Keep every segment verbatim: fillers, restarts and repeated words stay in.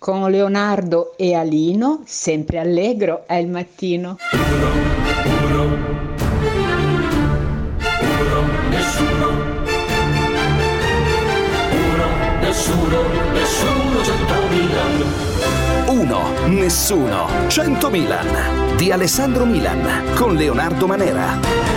Con Leonardo e Alino, sempre allegro è il mattino. Uno, uno, uno, nessuno. Uno, nessuno, nessuno, cento Milan. Uno, nessuno, cento Milan. Di Alessandro Milan, con Leonardo Manera.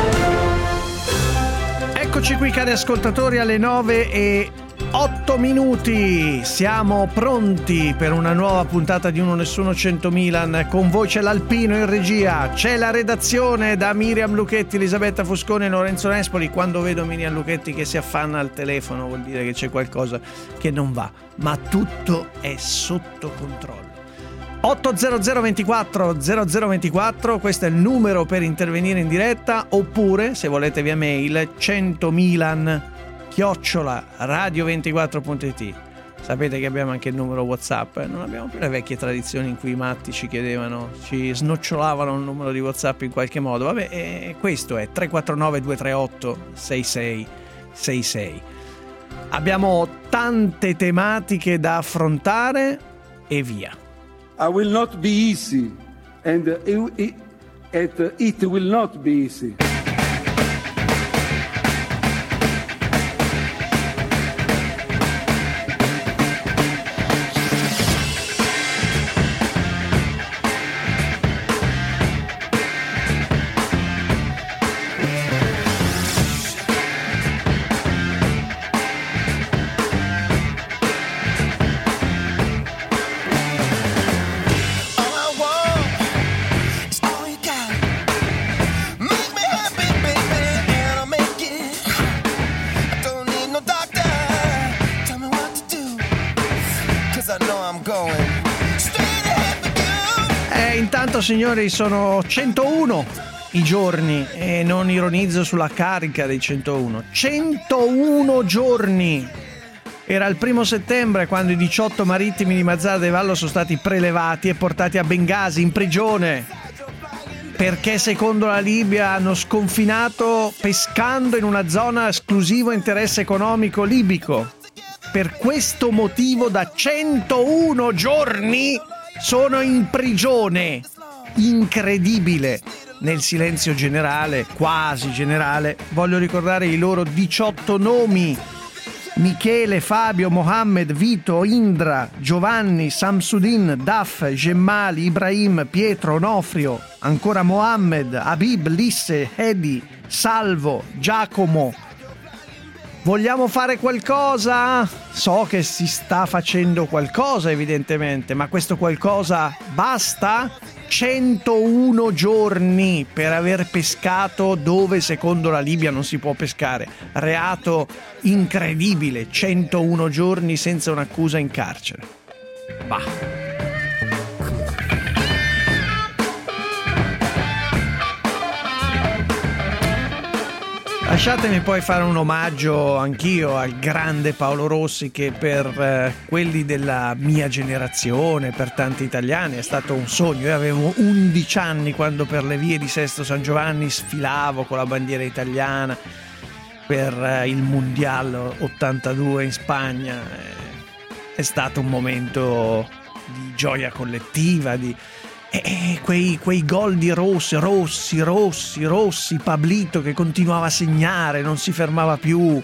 Eccoci qui, cari ascoltatori, alle nove e otto minuti. Siamo pronti per una nuova puntata di Uno Nessuno cento Milan. Con voi c'è l'Alpino in regia, c'è la redazione da Miriam Lucchetti, Elisabetta Fusconi e Lorenzo Nespoli. Quando vedo Miriam Lucchetti che si affanna al telefono vuol dire che c'è qualcosa che non va, ma tutto è sotto controllo. otto zero zero ventiquattro zero zero ventiquattro, questo è il numero per intervenire in diretta, oppure se volete via mail cento Milan chiocciola radio ventiquattro punto it. Sapete che abbiamo anche il numero WhatsApp, eh? Non abbiamo più le vecchie tradizioni in cui i matti ci chiedevano, ci snocciolavano il numero di WhatsApp in qualche modo. Vabbè, eh, questo è tre quattro nove due tre otto sei sei sei sei. Abbiamo tante tematiche da affrontare e via. I will not be easy and it, it, it, it will not be easy. Signori, sono centouno i giorni e non ironizzo sulla carica dei centouno. centouno giorni. Era il primo settembre quando i diciotto marittimi di Mazara del Vallo sono stati prelevati e portati a Bengasi in prigione perché secondo la Libia hanno sconfinato pescando in una zona esclusivo interesse economico libico. Per questo motivo da centouno giorni sono in prigione. Incredibile. Nel silenzio generale, quasi generale, voglio ricordare i loro diciotto nomi: Michele, Fabio, Mohammed, Vito, Indra, Giovanni, Samsudin, Daf, Gemmali, Ibrahim, Pietro, Onofrio, ancora Mohammed, Habib, Lisse, Edi, Salvo, Giacomo. Vogliamo fare qualcosa? So che si sta facendo qualcosa evidentemente, ma questo qualcosa basta? centouno giorni per aver pescato dove secondo la Libia non si può pescare. Reato incredibile, centouno giorni senza un'accusa in carcere. Bah. Lasciatemi poi fare un omaggio anch'io al grande Paolo Rossi, che per eh, quelli della mia generazione, per tanti italiani, è stato un sogno. Io avevo undici anni quando per le vie di Sesto San Giovanni sfilavo con la bandiera italiana per eh, il Mondial ottantadue in Spagna. È stato un momento di gioia collettiva, di... E quei, quei gol di Rossi, Rossi, Rossi, Rossi, Pablito che continuava a segnare, non si fermava più.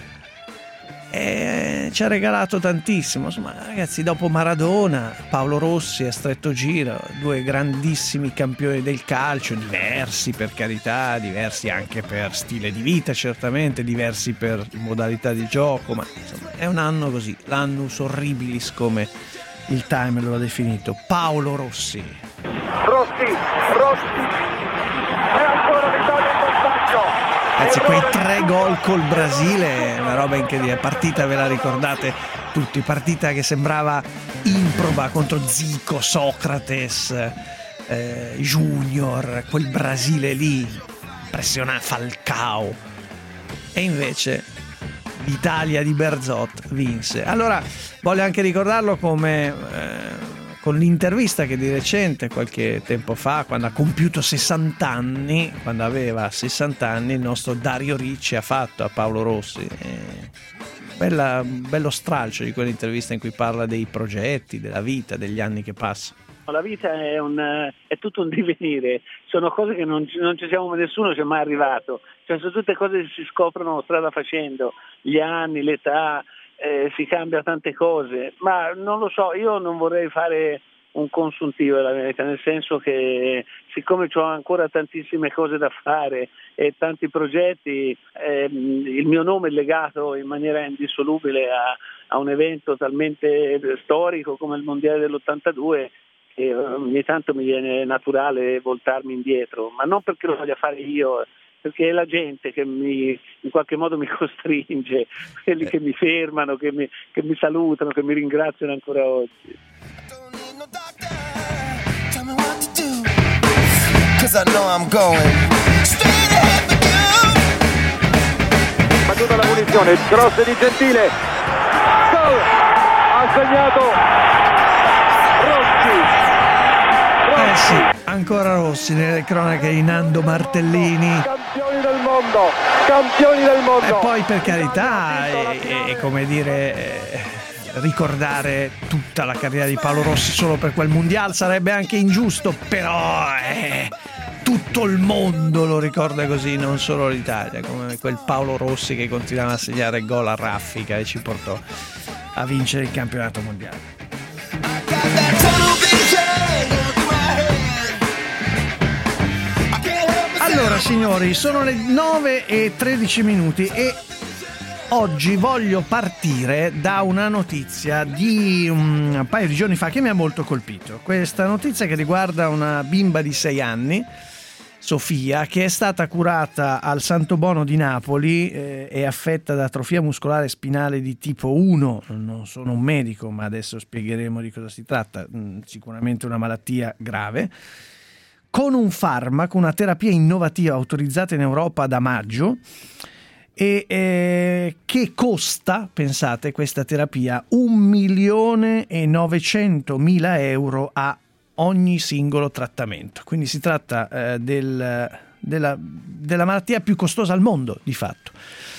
E ci ha regalato tantissimo. Insomma, ragazzi, dopo Maradona, Paolo Rossi a stretto giro, due grandissimi campioni del calcio, diversi per carità, diversi anche per stile di vita certamente, diversi per modalità di gioco, ma insomma è un anno così, l'annus horribilis come il Time lo ha definito. Paolo Rossi. Rossi, Rossi, e ancora vittoria in vantaggio. Ragazzi, quei tre gol col Brasile è una roba incredibile. Partita, ve la ricordate tutti, partita che sembrava improba contro Zico, Socrates, eh, Junior, quel Brasile lì, impressionante, Falcao. E invece l'Italia di Berzot vinse. Allora, voglio anche ricordarlo come... Eh, con l'intervista che di recente, qualche tempo fa, quando ha compiuto sessanta anni, quando aveva sessanta anni, il nostro Dario Ricci ha fatto a Paolo Rossi. E Bella, bello stralcio di quell'intervista in cui parla dei progetti, della vita, degli anni che passa. La vita è, un, è tutto un divenire, sono cose che non, non ci siamo, nessuno ci è mai arrivato, cioè, sono tutte cose che si scoprono strada facendo, gli anni, l'età, eh, si cambia tante cose, ma non lo so, io non vorrei fare un consuntivo della verità, nel senso che siccome ho ancora tantissime cose da fare e tanti progetti, ehm, il mio nome è legato in maniera indissolubile a, a un evento talmente storico come il Mondiale dell'ottantadue, che ogni tanto mi viene naturale voltarmi indietro, ma non perché lo voglia fare io, perché è la gente che mi, in qualche modo mi costringe, quelli che mi fermano, che mi, che mi salutano, che mi ringraziano ancora oggi. Battuta la punizione, il cross di Gentile, gol, ha segnato Rossi. Eh sì, ancora Rossi nelle cronache di Nando Martellini. Campioni del mondo, campioni del mondo. E poi per carità, è, è, è come dire, eh, ricordare tutta la carriera di Paolo Rossi solo per quel mondiale sarebbe anche ingiusto, però eh, tutto il mondo lo ricorda così, non solo l'Italia, come quel Paolo Rossi che continuava a segnare gol a raffica e ci portò a vincere il campionato mondiale. Allora signori, sono le nove e tredici minuti e oggi voglio partire da una notizia di un paio di giorni fa che mi ha molto colpito. Questa notizia che riguarda una bimba di sei anni, Sofia, che è stata curata al Santo Bono di Napoli, eh, è affetta da atrofia muscolare spinale di tipo uno. Non sono un medico, ma adesso spiegheremo di cosa si tratta. Mm, sicuramente una malattia grave. Con un farmaco, una terapia innovativa autorizzata in Europa da maggio e eh, che costa, pensate, questa terapia un milione e novecentomila euro a ogni singolo trattamento. Quindi si tratta eh, del, della, della malattia più costosa al mondo, di fatto,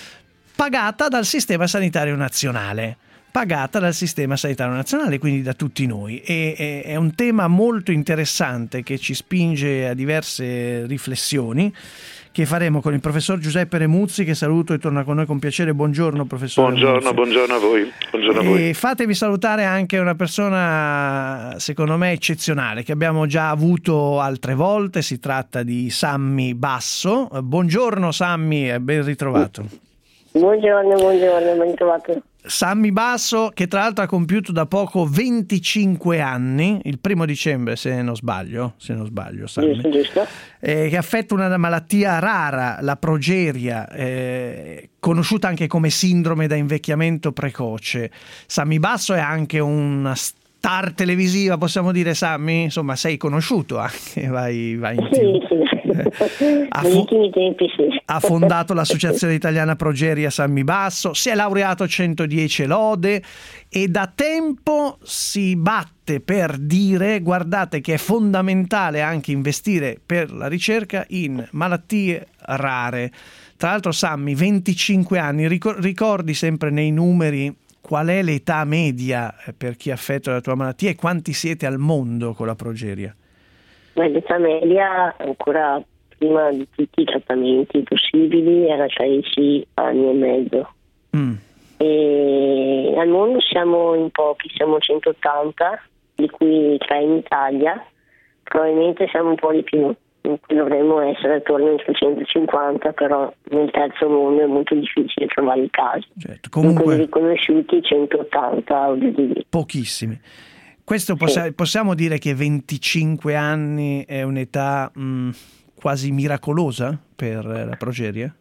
pagata dal Sistema Sanitario Nazionale. pagata dal Sistema Sanitario Nazionale, quindi da tutti noi. E, e, è un tema molto interessante che ci spinge a diverse riflessioni che faremo con il professor Giuseppe Remuzzi, che saluto e torna con noi con piacere. Buongiorno professor Buongiorno, Remuzzi. buongiorno a voi. Buongiorno a voi. E fatevi salutare anche una persona secondo me eccezionale che abbiamo già avuto altre volte, si tratta di Sammy Basso. Buongiorno Sammy, ben ritrovato. Buongiorno, buongiorno, ben trovato. Sammy Basso, che tra l'altro ha compiuto da poco venticinque anni, il primo dicembre se non sbaglio, se non sbaglio Sammy, giusto, giusto. Eh, che affetta una malattia rara, la progeria, eh, conosciuta anche come sindrome da invecchiamento precoce. Sammy Basso è anche una star televisiva, possiamo dire, Sammy? Insomma, sei conosciuto anche, vai, vai in sì, sì. Ha, fu- ha fondato l'associazione italiana Progeria Sammy Basso, si è laureato a centodieci lode e da tempo si batte per dire: guardate che è fondamentale anche investire per la ricerca in malattie rare. Tra l'altro Sammy, venticinque anni, ricordi sempre nei numeri qual è l'età media per chi è affetto dalla tua malattia e quanti siete al mondo con la progeria? L'età media, ancora prima di tutti i trattamenti possibili, era tredici anni e mezzo. Mm. E al mondo siamo in pochi, siamo centottanta, di cui tre in Italia, probabilmente siamo un po' di più, dovremmo essere attorno ai trecentocinquanta, però nel terzo mondo è molto difficile trovare i casi. Certo, comunque quelli riconosciuti centottanta, pochissimi. Questo possi- sì. Possiamo dire che venticinque anni è un'età mh, quasi miracolosa per la progeria?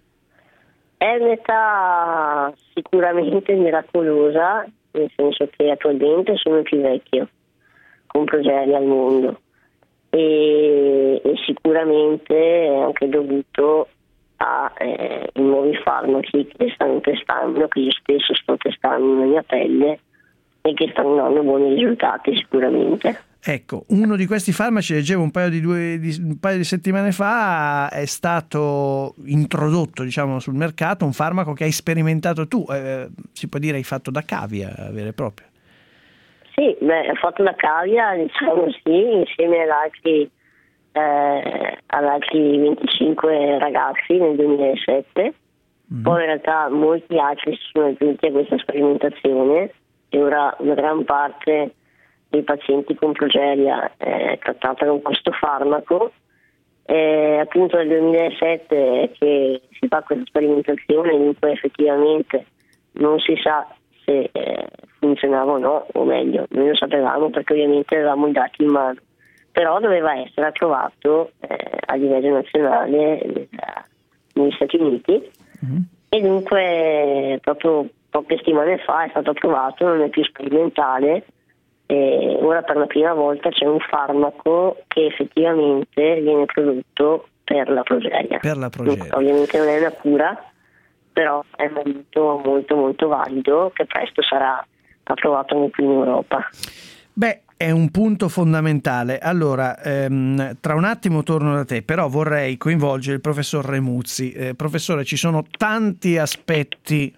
È un'età sicuramente miracolosa, nel senso che attualmente sono il più vecchio con progeria al mondo e, e sicuramente è anche dovuto a eh, i nuovi farmaci che stanno testando, che io stesso sto testando nella mia pelle, e che stanno dando buoni risultati sicuramente. Ecco, uno di questi farmaci, leggevo un paio di, due, di, un paio di settimane fa, è stato introdotto, diciamo, sul mercato un farmaco che hai sperimentato tu, eh, si può dire hai fatto da cavia vera e propria. Sì, beh, ho fatto da cavia, diciamo sì, insieme ad altri, eh, ad altri venticinque ragazzi nel duemilasette. Mm. Poi in realtà molti altri si sono aggiunti a questa sperimentazione e ora una gran parte dei pazienti con progeria è trattata con questo farmaco. È appunto nel duemilasette che si fa questa sperimentazione, dunque effettivamente non si sa se eh, funzionava o no, o meglio, noi lo sapevamo perché ovviamente avevamo i dati in mano, però doveva essere approvato eh, a livello nazionale eh, negli Stati Uniti. Mm-hmm. E dunque proprio poche settimane fa è stato approvato, non è più sperimentale. E ora per la prima volta c'è un farmaco che effettivamente viene prodotto per la progeria. Per la progeria. Ovviamente non è una cura, però è molto molto molto valido, che presto sarà approvato anche qui in Europa. Beh, è un punto fondamentale. Allora, ehm, tra un attimo torno da te, però vorrei coinvolgere il professor Remuzzi. Eh, professore, ci sono tanti aspetti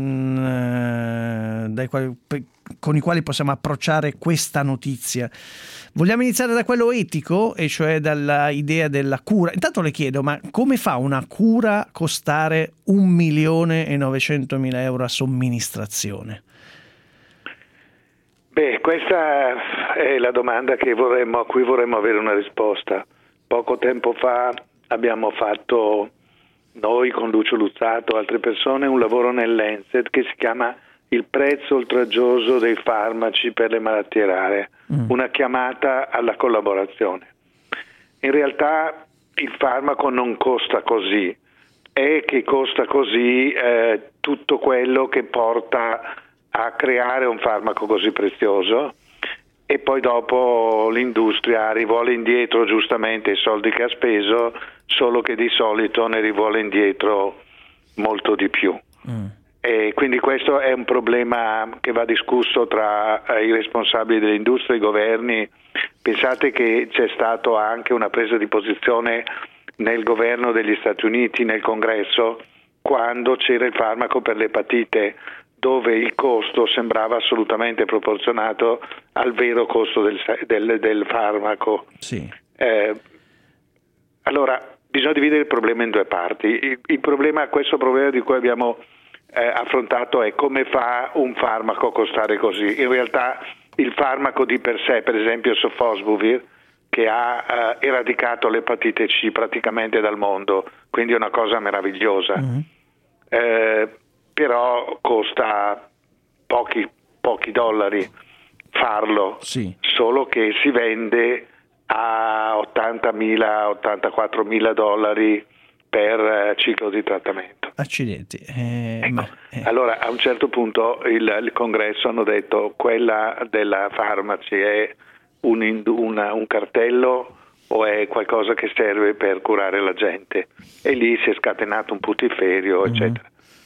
mh, dai quali, con i quali possiamo approcciare questa notizia. Vogliamo iniziare da quello etico, e cioè dalla idea della cura. Intanto le chiedo, ma come fa una cura a costare un milione e novecentomila euro a somministrazione? Beh, questa è la domanda che vorremmo, a cui vorremmo avere una risposta. Poco tempo fa abbiamo fatto, noi con Lucio Luzzato e altre persone, un lavoro nel Lancet che si chiama Il prezzo oltraggioso dei farmaci per le malattie rare, mm. una chiamata alla collaborazione. In realtà il farmaco non costa così, è che costa così eh, tutto quello che porta a creare un farmaco così prezioso, e poi dopo l'industria rivuole indietro giustamente i soldi che ha speso, solo che di solito ne rivuole indietro molto di più. Mm. E quindi questo è un problema che va discusso tra i responsabili dell'industria e i governi. Pensate che c'è stato anche una presa di posizione nel governo degli Stati Uniti, nel Congresso, quando c'era il farmaco per l'epatite, dove il costo sembrava assolutamente proporzionato al vero costo del, del, del farmaco. Sì. Eh, allora, bisogna dividere il problema in due parti. Il, il problema, questo problema di cui abbiamo eh, affrontato è come fa un farmaco a costare così. In realtà il farmaco di per sé, per esempio Sofosbuvir, che ha eh, eradicato l'epatite C praticamente dal mondo, quindi è una cosa meravigliosa. Mm-hmm. Eh, però costa pochi, pochi dollari farlo, sì. Solo che si vende a ottantamila, ottantaquattromila dollari per eh, ciclo di trattamento. Accidenti. Eh, ecco. ma, eh. Allora a un certo punto il, il congresso hanno detto quella della farmaci è un, una, un cartello o è qualcosa che serve per curare la gente, e lì si è scatenato un putiferio, mm-hmm. eccetera.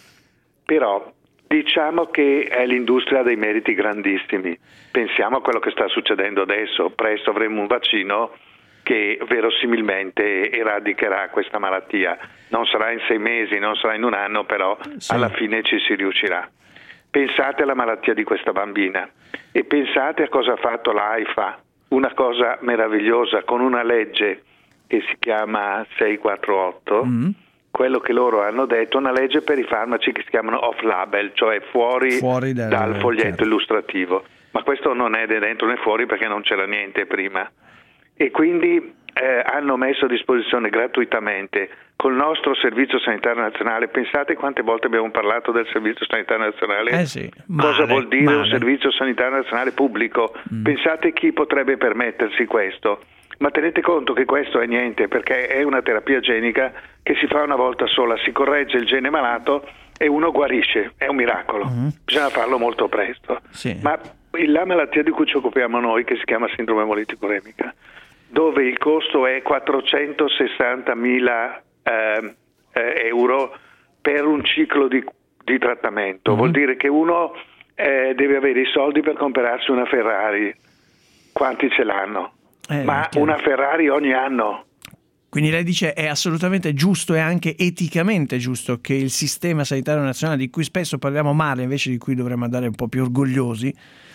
Però diciamo che è l'industria dei meriti grandissimi. Pensiamo a quello che sta succedendo adesso. Presto avremo un vaccino che verosimilmente eradicherà questa malattia. Non sarà in sei mesi, non sarà in un anno, però sì. Alla fine ci si riuscirà. Pensate alla malattia di questa bambina e pensate a cosa ha fatto l'AIFA, una cosa meravigliosa, con una legge che si chiama seicentoquarantotto, mm. quello che loro hanno detto, una legge per i farmaci che si chiamano off-label, cioè fuori, fuori dal, dal foglietto certo. illustrativo. Ma questo non è né dentro né fuori perché non c'era niente prima. E quindi eh, hanno messo a disposizione gratuitamente col nostro Servizio Sanitario Nazionale. Pensate quante volte abbiamo parlato del Servizio Sanitario Nazionale? Eh sì, male, cosa vuol dire male. Un Servizio Sanitario Nazionale pubblico? Mm. Pensate chi potrebbe permettersi questo? Ma tenete conto che questo è niente, perché è una terapia genica che si fa una volta sola, si corregge il gene malato e uno guarisce, è un miracolo. Mm-hmm. Bisogna farlo molto presto. Sì. Ma la malattia di cui ci occupiamo noi, che si chiama sindrome emolitico-uremica, dove il costo è quattrocentosessantamila eh, eh, euro per un ciclo di, di trattamento, mm-hmm. vuol dire che uno eh, deve avere i soldi per comprarsi una Ferrari, quanti ce l'hanno? Eh, Ma chiaro. una Ferrari ogni anno. Quindi lei dice è assolutamente giusto e anche eticamente giusto che il sistema sanitario nazionale, di cui spesso parliamo male, invece di cui dovremmo andare un po' più orgogliosi,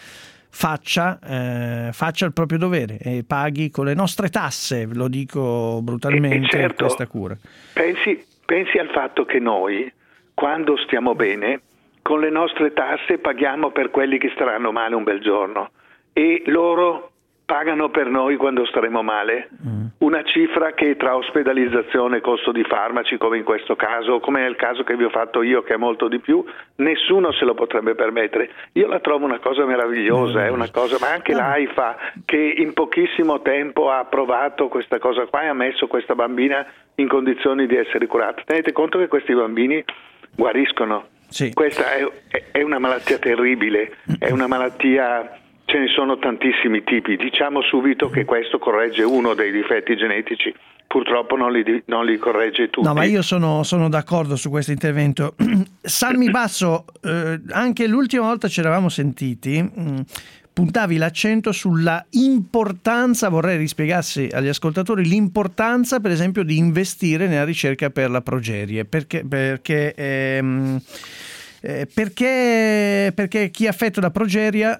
faccia, eh, faccia il proprio dovere e paghi con le nostre tasse, lo dico brutalmente, E, e certo, questa cura. Pensi, pensi al fatto che noi, quando stiamo bene, con le nostre tasse paghiamo per quelli che staranno male un bel giorno e loro pagano per noi quando staremo male, mm. una cifra che tra ospedalizzazione e costo di farmaci, come in questo caso, come nel caso che vi ho fatto io, che è molto di più, nessuno se lo potrebbe permettere. Io la trovo una cosa meravigliosa, è una cosa, ma anche l'AIFA, che in pochissimo tempo ha approvato questa cosa qua e ha messo questa bambina in condizioni di essere curata. Tenete conto che questi bambini guariscono. Sì. Questa è, è una malattia terribile, è una malattia... Ce ne sono tantissimi tipi, diciamo subito che questo corregge uno dei difetti genetici, purtroppo non li, non li corregge tutti. No, ma io sono, sono d'accordo su questo intervento. Sammy Basso, eh, anche l'ultima volta ci eravamo sentiti, mh, puntavi l'accento sulla importanza, vorrei rispiegassi agli ascoltatori, l'importanza per esempio di investire nella ricerca per la progerie, perché... perché ehm, Eh, perché, perché chi è affetto da progeria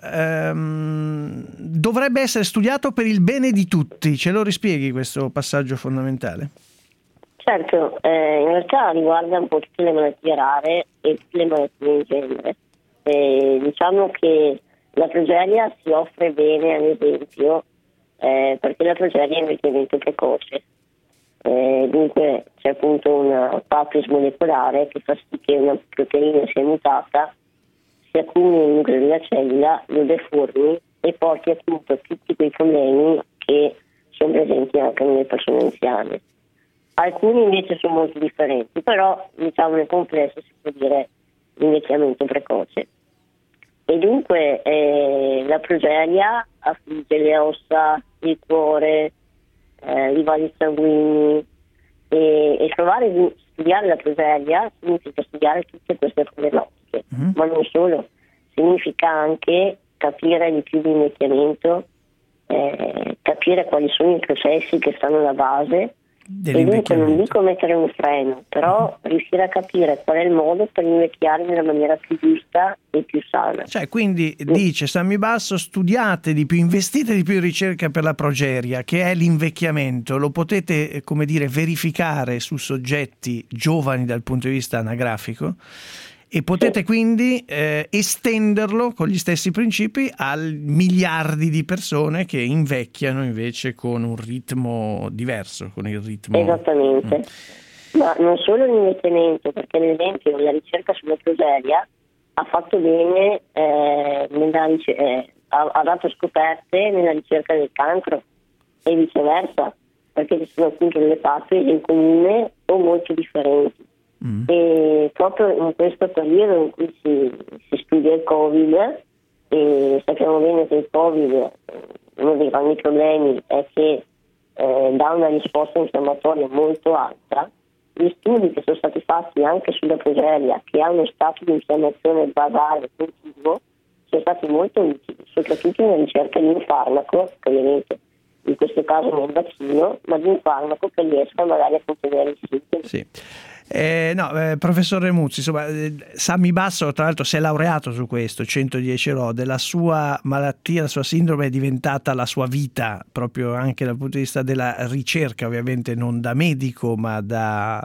ehm, dovrebbe essere studiato per il bene di tutti. Ce lo rispieghi questo passaggio fondamentale? Certo, eh, in realtà riguarda un po' tutte le malattie rare e tutte le malattie in genere. Eh, diciamo che la progeria si offre bene, ad esempio, eh, perché la progeria è invecchiamento precoce. Eh, dunque c'è appunto una patris molecolare che fa sì che una proteina sia mutata, si accumuli nel nucleo della cellula, lo deformi e porti appunto a tutti quei problemi che sono presenti anche nelle persone anziane. Alcuni invece sono molto differenti, però diciamo nel complesso si può dire invecchiamento precoce. E dunque eh, la progeria affligge le ossa, il cuore, Eh, i vasi sanguigni e, e provare di studiare la progeria significa studiare tutte queste problematiche, mm-hmm. ma non solo, significa anche capire di più l'invecchiamento, eh, capire quali sono i processi che stanno alla base e dunque non dico mettere un freno, però uh-huh. riuscire a capire qual è il modo per invecchiare nella maniera più giusta e più sana. Cioè, quindi sì. Dice Sammy Basso, studiate di più, investite di più in ricerca per la progeria, che è l'invecchiamento, lo potete, come dire, verificare su soggetti giovani dal punto di vista anagrafico e potete sì. quindi eh, estenderlo con gli stessi principi a miliardi di persone che invecchiano invece con un ritmo diverso, con il ritmo... Esattamente, mm. ma non solo l'invecchiamento, perché ad esempio la ricerca sulla progeria ha fatto bene, eh, nella, eh, ha, ha dato scoperte nella ricerca del cancro e viceversa, perché ci sono appunto delle patologie in comune o molto differenti. Mm. E proprio in questo periodo in cui si, si studia il Covid, e sappiamo bene che il Covid, uno dei grandi problemi è che eh, dà una risposta infiammatoria molto alta, gli studi che sono stati fatti anche sulla progeria, che ha uno stato di infiammazione basale continuo, sono stati molto utili, soprattutto nella ricerca di un farmaco, che ovviamente in questo caso non è un vaccino, ma di un farmaco che riesca magari a contenere i sintomi. Sì. Eh, no, eh, professor Remuzzi, insomma, eh, Sammy Basso tra l'altro si è laureato su questo, centodieci lode, la sua malattia, la sua sindrome è diventata la sua vita, proprio anche dal punto di vista della ricerca, ovviamente non da medico ma da,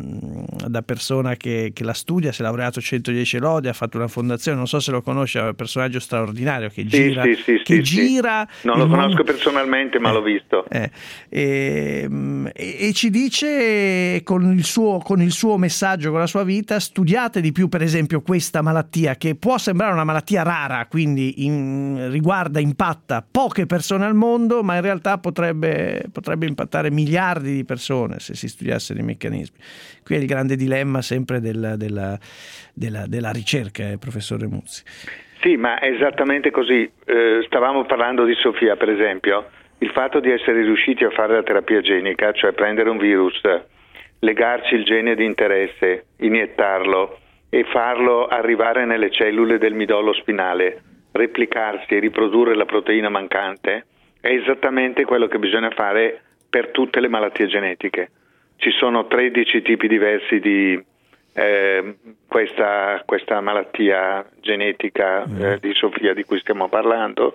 da persona che, che la studia, si è laureato centodieci lode, ha fatto una fondazione, non so se lo conosce, è un personaggio straordinario che gira, sì, sì, sì, che sì, gira sì. Non lo conosco mondo... personalmente ma eh, l'ho visto eh, e, e, e ci dice con il suo con il suo messaggio, con la sua vita, studiate di più per esempio questa malattia che può sembrare una malattia rara, quindi in, riguarda, impatta poche persone al mondo, ma in realtà potrebbe, potrebbe impattare miliardi di persone se si studiassero i meccanismi. Qui è il grande dilemma sempre della, della, della, della ricerca, eh, professor Remuzzi. Sì, ma è esattamente così. Eh, stavamo parlando di Sofia, per esempio, il fatto di essere riusciti a fare la terapia genica, cioè prendere un virus, legarci il gene di interesse, iniettarlo e farlo arrivare nelle cellule del midollo spinale, replicarsi e riprodurre la proteina mancante, è esattamente quello che bisogna fare per tutte le malattie genetiche. Ci sono tredici tipi diversi di eh, questa, questa malattia genetica eh, di Sofia di cui stiamo parlando.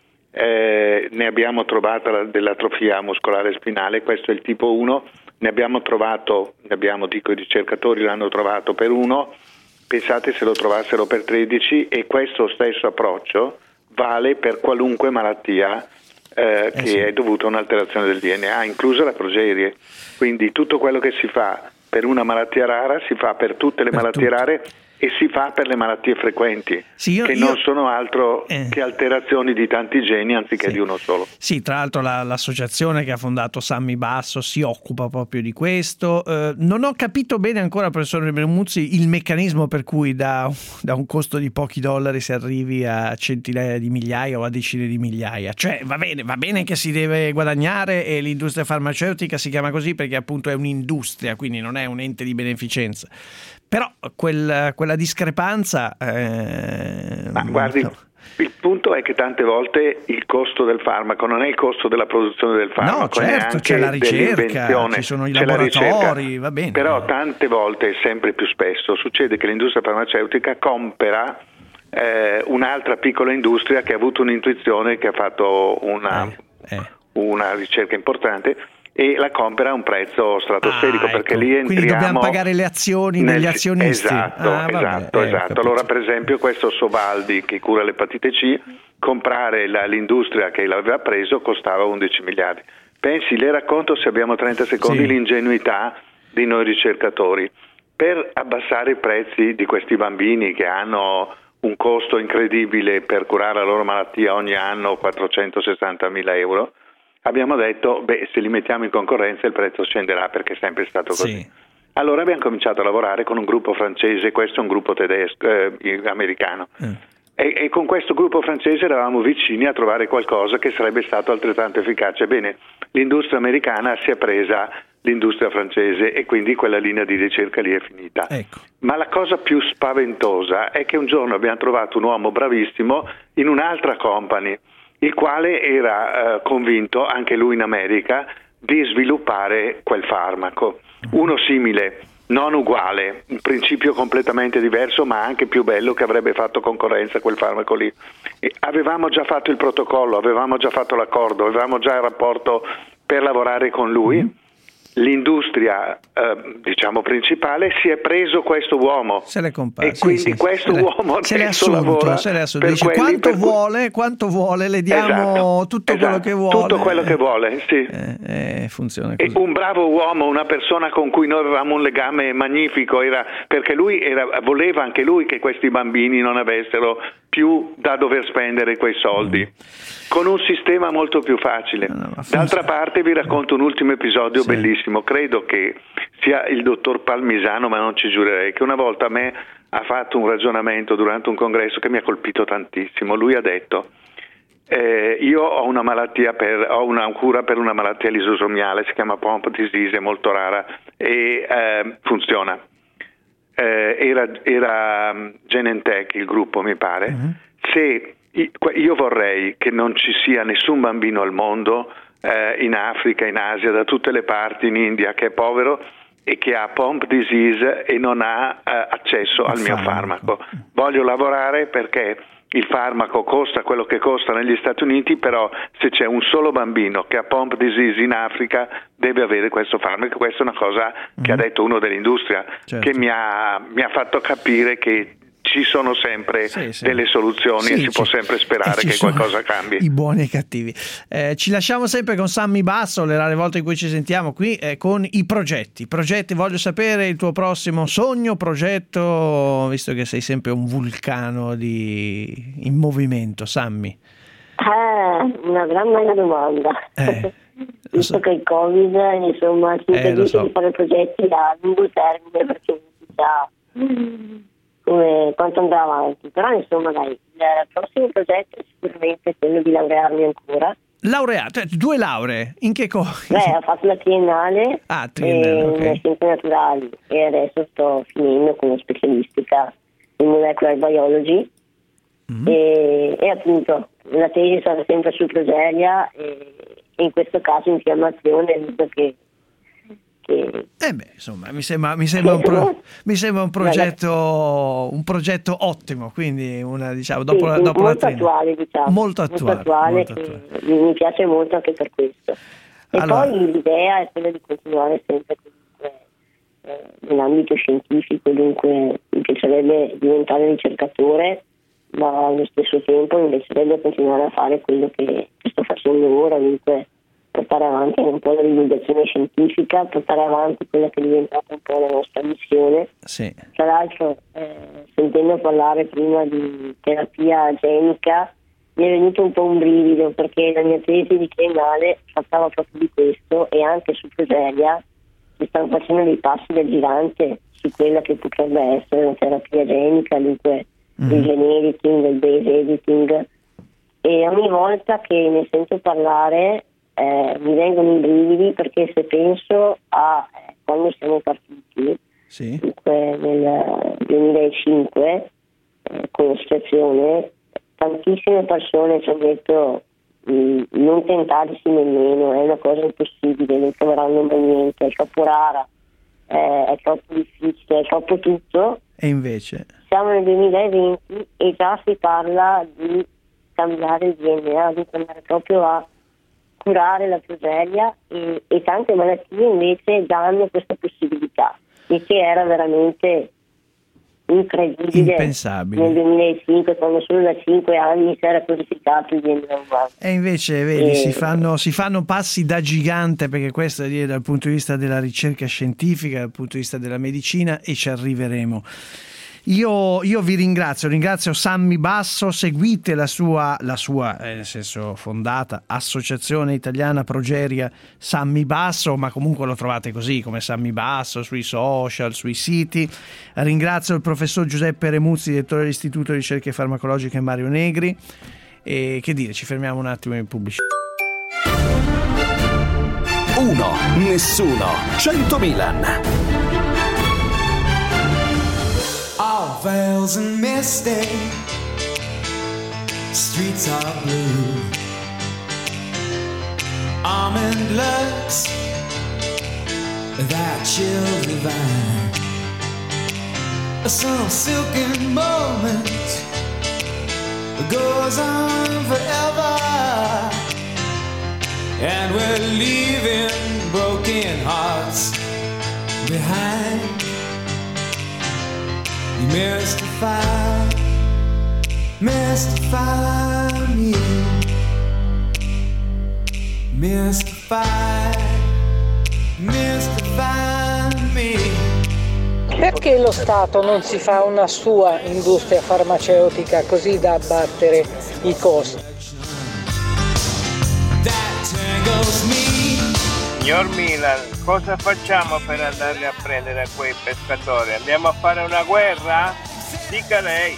Eh, ne abbiamo trovata la, dell'atrofia muscolare spinale, questo è il tipo uno, ne abbiamo trovato, ne abbiamo, dico i ricercatori l'hanno trovato per uno, pensate se lo trovassero per tredici, e questo stesso approccio vale per qualunque malattia eh, eh che sì. è dovuta a un'alterazione del D N A, inclusa la progerie. Quindi tutto quello che si fa per una malattia rara si fa per tutte le per malattie tutte. rare e si fa per le malattie frequenti, sì, io, che io, non sono altro eh. che alterazioni di tanti geni anziché sì. di uno solo. Sì, tra l'altro la, l'associazione che ha fondato Sammy Basso si occupa proprio di questo. Eh, non ho capito bene ancora, professor Bermuzzi, il meccanismo per cui da, da un costo di pochi dollari si arrivi a centinaia di migliaia o a decine di migliaia. Cioè va bene, va bene che si deve guadagnare e l'industria farmaceutica si chiama così perché appunto è un'industria, quindi non è un ente di beneficenza. Però quel, quella discrepanza... Eh, Ma guardi, no. il punto è che tante volte il costo del farmaco non è il costo della produzione del farmaco, no, certo, è c'è la ricerca, ci sono i laboratori, va bene. Però tante volte, sempre più spesso, succede che l'industria farmaceutica compra eh, un'altra piccola industria che ha avuto un'intuizione, che ha fatto una, eh, eh. una ricerca importante, e la compra a un prezzo stratosferico, ah, perché ecco. lì entriamo. Quindi dobbiamo pagare le azioni nel... degli azionisti. Esatto, ah, esatto, vabbè, esatto. Eh, allora, per esempio, questo Sovaldi che cura l'epatite C, comprare la, l'industria che l'aveva preso costava undici miliardi. Pensi, le racconto, se abbiamo trenta secondi, sì. l'ingenuità di noi ricercatori. Per abbassare i prezzi di questi bambini che hanno un costo incredibile per curare la loro malattia ogni anno, quattrocentosessantamila euro, abbiamo detto, beh, se li mettiamo in concorrenza il prezzo scenderà, perché è sempre stato così. Sì. Allora abbiamo cominciato a lavorare con un gruppo francese, questo è un gruppo tedesco, eh, americano, mm. e, e con questo gruppo francese eravamo vicini a trovare qualcosa che sarebbe stato altrettanto efficace. Bene, l'industria americana si è presa l'industria francese e quindi quella linea di ricerca lì è finita. Ecco. Ma la cosa più spaventosa è che un giorno abbiamo trovato un uomo bravissimo in un'altra company, il quale era eh, convinto, anche lui in America, di sviluppare quel farmaco. Uno simile, non uguale, un principio completamente diverso, ma anche più bello, che avrebbe fatto concorrenza a quel farmaco lì. E avevamo già fatto il protocollo, avevamo già fatto l'accordo, avevamo già il rapporto per lavorare con lui. L'industria eh, diciamo principale si è preso questo uomo, se l'è compa- e sì, quindi sì, questo se uomo se l'è assunto, se l'è assunto. Dice, quanto vuole, quanto vuole, le diamo esatto, tutto esatto, quello che vuole, tutto quello che vuole, sì. Eh, eh, funziona così. E un bravo uomo, una persona con cui noi avevamo un legame magnifico, era perché lui era, voleva anche lui che questi bambini non avessero più da dover spendere quei soldi, mm. con un sistema molto più facile. No, no, D'altra parte vi racconto un ultimo episodio sì. bellissimo, credo che sia il dottor Palmisano, ma non ci giurerei, che una volta a me ha fatto un ragionamento durante un congresso che mi ha colpito tantissimo. Lui ha detto, eh, io ho una malattia per, ho una cura per una malattia lisosomiale, si chiama Pompe disease, è molto rara e eh, funziona. Eh, era, era Genentech il gruppo, mi pare. Mm-hmm. Se io vorrei che non ci sia nessun bambino al mondo, eh, in Africa, in Asia, da tutte le parti, in India, che è povero e che ha Pompe disease e non ha eh, accesso al mio farmaco. Voglio lavorare perché il farmaco costa quello che costa negli Stati Uniti, però se c'è un solo bambino che ha Pompe disease in Africa deve avere questo farmaco. Questa è una cosa mm-hmm. che ha detto uno dell'industria, certo. che mi ha, mi ha fatto capire che ci sono sempre sì, sì. delle soluzioni sì, e si può sempre sperare che qualcosa cambi. I buoni e i cattivi. Eh, ci lasciamo sempre con Sammy Basso, le rare volte in cui ci sentiamo qui, eh, con i progetti. Progetti, voglio sapere il tuo prossimo sogno, progetto, visto che sei sempre un vulcano di... in movimento, Sammy. Eh, una gran bella domanda. Eh, visto so. che il Covid, insomma, ci impedisce so. di fare progetti a lungo termine, perché si sa come quanto andrà avanti, però insomma dai, il prossimo progetto è sicuramente quello di laurearmi ancora. Laureato, due lauree, in che cosa? Beh, ho fatto la triennale, ah, triennale in okay. scienze naturali e adesso sto finendo con una specialistica in molecular biology mm-hmm. e, e appunto la tesi è stata sempre su progeria e, e in questo caso infiammazione, visto che Eh beh, insomma, mi sembra, mi sembra, un, pro, mi sembra un progetto un progetto ottimo, quindi una, diciamo, dopo, sì, la, dopo molto la attuale, diciamo. Molto attuale, molto attuale, molto che attuale. Mi piace molto anche per questo. E allora, poi l'idea è quella di continuare sempre comunque eh, nell'ambito scientifico, dunque mi piacerebbe diventare ricercatore, ma allo stesso tempo mi piacerebbe continuare a fare quello che sto facendo ora, dunque portare avanti un po' la divulgazione scientifica, portare avanti quella che è diventata un po' la nostra missione. Sì. Tra l'altro, eh, sentendo parlare prima di terapia genica, mi è venuto un po' un brivido, perché la mia tesi di triennale trattava proprio di questo, e anche su Progeria si stanno facendo dei passi da gigante su quella che potrebbe essere una terapia genica, dunque mm. il gene editing, il base editing, e ogni volta che ne sento parlare Eh, mi vengono i brividi, perché se penso a eh, quando siamo partiti, sì. dunque nel duemilacinque eh, con l'associazione, tantissime persone ci hanno detto mh, non tentarsi nemmeno, è una cosa impossibile, non troveranno mai niente, è troppo rara, eh, è troppo difficile, è troppo tutto. E invece siamo nel duemilaventi e già si parla di cambiare il D N A, di andare proprio a curare la progeria, e, e tante malattie invece danno questa possibilità, e che era veramente incredibile, impensabile nel duemilacinque, quando solo da cinque anni si era codificato il D N A umano. E invece vedi, e... si fanno, si fanno passi da gigante, perché questo è dal punto di vista della ricerca scientifica, dal punto di vista della medicina, e ci arriveremo. Io, io vi ringrazio, ringrazio Sammy Basso, seguite la sua, la sua eh, nel senso fondata Associazione Italiana Progeria Sammy Basso, ma comunque lo trovate così come Sammy Basso sui social, sui siti. Ringrazio il professor Giuseppe Remuzzi, direttore dell'Istituto di Ricerche Farmacologiche Mario Negri, e che dire, ci fermiamo un attimo in pubblicità. Uno, nessuno, cento Milan. All veils and misty, streets are blue. Almond looks, that chill divine. Some silken moment goes on forever, and we're leaving broken hearts behind. Mystify, mystify me, mystify, mystify me. Perché lo Stato non si fa una sua industria farmaceutica così da abbattere i costi? Signor Milan, cosa facciamo per andare a prendere quei pescatori? Andiamo a fare una guerra? Dica lei.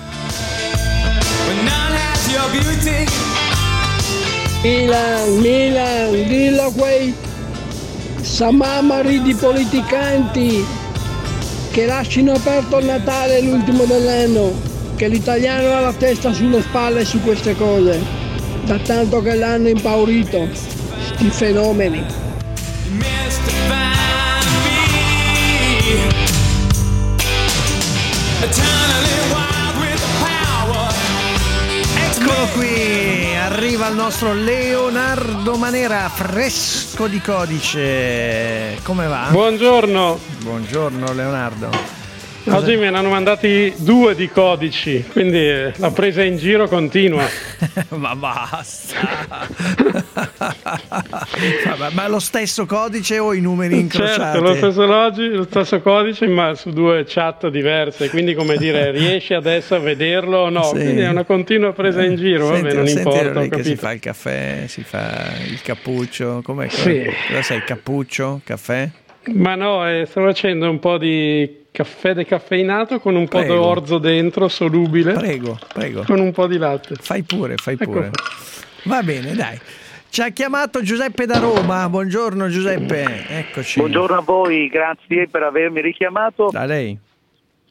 Milan, Milan, dillo a quei samamari di politicanti che lasciano aperto il Natale, l'ultimo dell'anno, che l'italiano ha la testa sulle spalle su queste cose, da tanto che l'hanno impaurito, sti fenomeni. Eccolo qui, arriva il nostro Leonardo Manera, fresco di codice. Come va? Buongiorno. Buongiorno Leonardo. Oggi me ne hanno mandati due di codici, quindi la presa in giro continua. Ma basta. Vabbè, ma lo stesso codice o i numeri incrociati? Certo, lo stesso, logi, lo stesso codice, ma su due chat diverse, quindi come dire, riesci adesso a vederlo o no? Sì. Quindi è una continua presa in giro, senti, vabbè, non importa. Che si fa il caffè, si fa il cappuccio, com'è? Sì. Cosa sei, cappuccio, caffè? Ma no, eh, sto facendo un po' di caffè decaffeinato con un prego. po' d'orzo dentro, solubile. Prego, prego. Con un po' di latte. Fai pure, fai pure. Ecco. Va bene, dai. Ci ha chiamato Giuseppe da Roma. Buongiorno Giuseppe, eccoci. Buongiorno a voi, grazie per avermi richiamato. Da lei.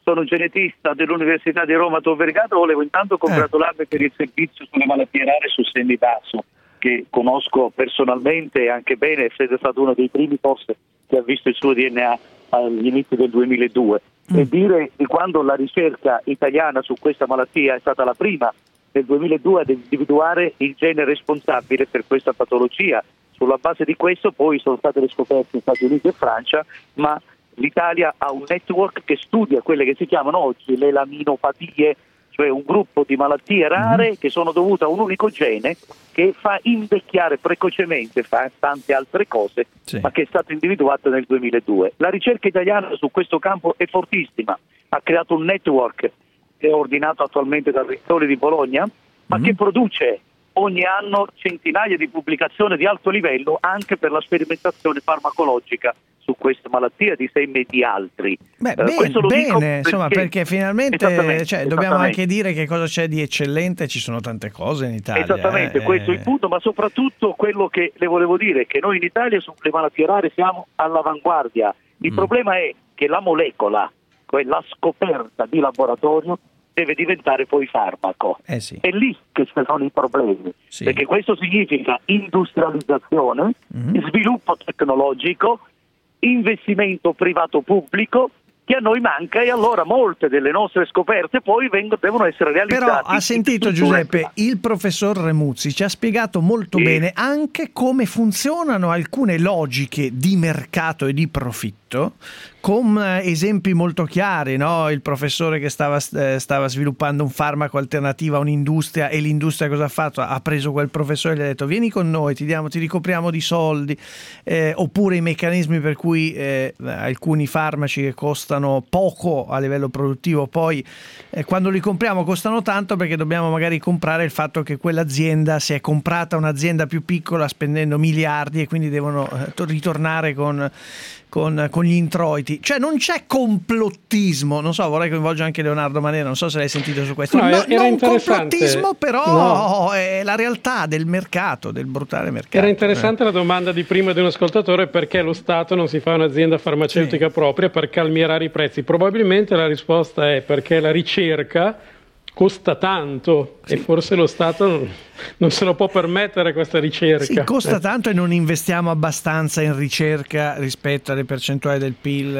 sono genetista dell'Università di Roma Tor Vergata, volevo intanto congratularmi eh. per il servizio sulle malattie rare su semibasso, che conosco personalmente e anche bene, essendo stato uno dei primi forse che ha visto il suo D N A agli inizi del duemiladue. Mm. E dire di quando la ricerca italiana su questa malattia è stata la prima nel duemiladue ad individuare il gene responsabile per questa patologia. Sulla base di questo poi sono state riscoperte in Stati Uniti e Francia, ma l'Italia ha un network che studia quelle che si chiamano oggi le laminopatie, cioè un gruppo di malattie rare mm. che sono dovute a un unico gene che fa invecchiare precocemente, fa tante altre cose, sì. ma che è stato individuato nel duemiladue. La ricerca italiana su questo campo è fortissima, ha creato un network che è ordinato attualmente dal Rettore di Bologna, ma mm. che produce ogni anno centinaia di pubblicazioni di alto livello anche per la sperimentazione farmacologica su questa malattia di semi e di altri. Beh, uh, bene, lo bene perché, insomma, perché finalmente esattamente, cioè, esattamente. dobbiamo anche dire che cosa c'è di eccellente, ci sono tante cose in Italia. Esattamente, eh. questo è il punto, ma soprattutto quello che le volevo dire è che noi in Italia sulle malattie rare siamo all'avanguardia. Il mm. problema è che la molecola, quella scoperta di laboratorio, deve diventare poi farmaco. Eh sì. È lì che ci sono i problemi, sì. perché questo significa industrializzazione, mm-hmm. sviluppo tecnologico, investimento privato-pubblico che a noi manca, e allora molte delle nostre scoperte poi vengono, devono essere realizzate. Però ha sentito Giuseppe, il professor Remuzzi ci ha spiegato molto sì. bene anche come funzionano alcune logiche di mercato e di profitto, con esempi molto chiari, no? Il professore che stava, eh, stava sviluppando un farmaco alternativo a un'industria, e l'industria cosa ha fatto? Ha preso quel professore e gli ha detto vieni con noi, ti, diamo, ti ricopriamo di soldi, eh, oppure i meccanismi per cui eh, alcuni farmaci che costano poco a livello produttivo poi eh, quando li compriamo costano tanto perché dobbiamo magari comprare il fatto che quell'azienda si è comprata un'azienda più piccola spendendo miliardi e quindi devono eh, ritornare con Con, con gli introiti, cioè non c'è complottismo, non so, vorrei coinvolgere anche Leonardo Manera, non so se l'hai sentito su questo, no, no, era non complottismo, però no. è la realtà del mercato, del brutale mercato. Era interessante eh. la domanda di prima di un ascoltatore: perché lo Stato non si fa un'azienda farmaceutica sì. propria per calmierare i prezzi? Probabilmente la risposta è perché la ricerca costa tanto sì. e forse lo Stato non se lo può permettere questa ricerca. Sì, costa tanto e non investiamo abbastanza in ricerca rispetto alle percentuali del P I L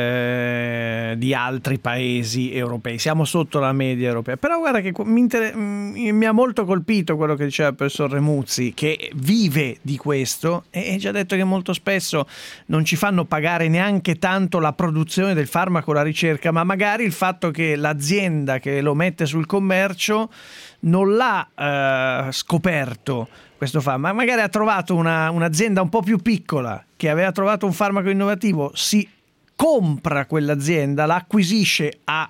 eh, di altri paesi europei. Siamo sotto la media europea. Però guarda che mi, inter- mi ha molto colpito quello che diceva il professor Remuzzi, che vive di questo e ci ha detto che molto spesso non ci fanno pagare neanche tanto la produzione del farmaco, la ricerca, ma magari il fatto che l'azienda che lo mette sul commercio non l'ha eh, scoperto questo fa, ma magari ha trovato una, un'azienda un po' più piccola che aveva trovato un farmaco innovativo, si compra quell'azienda, la acquisisce a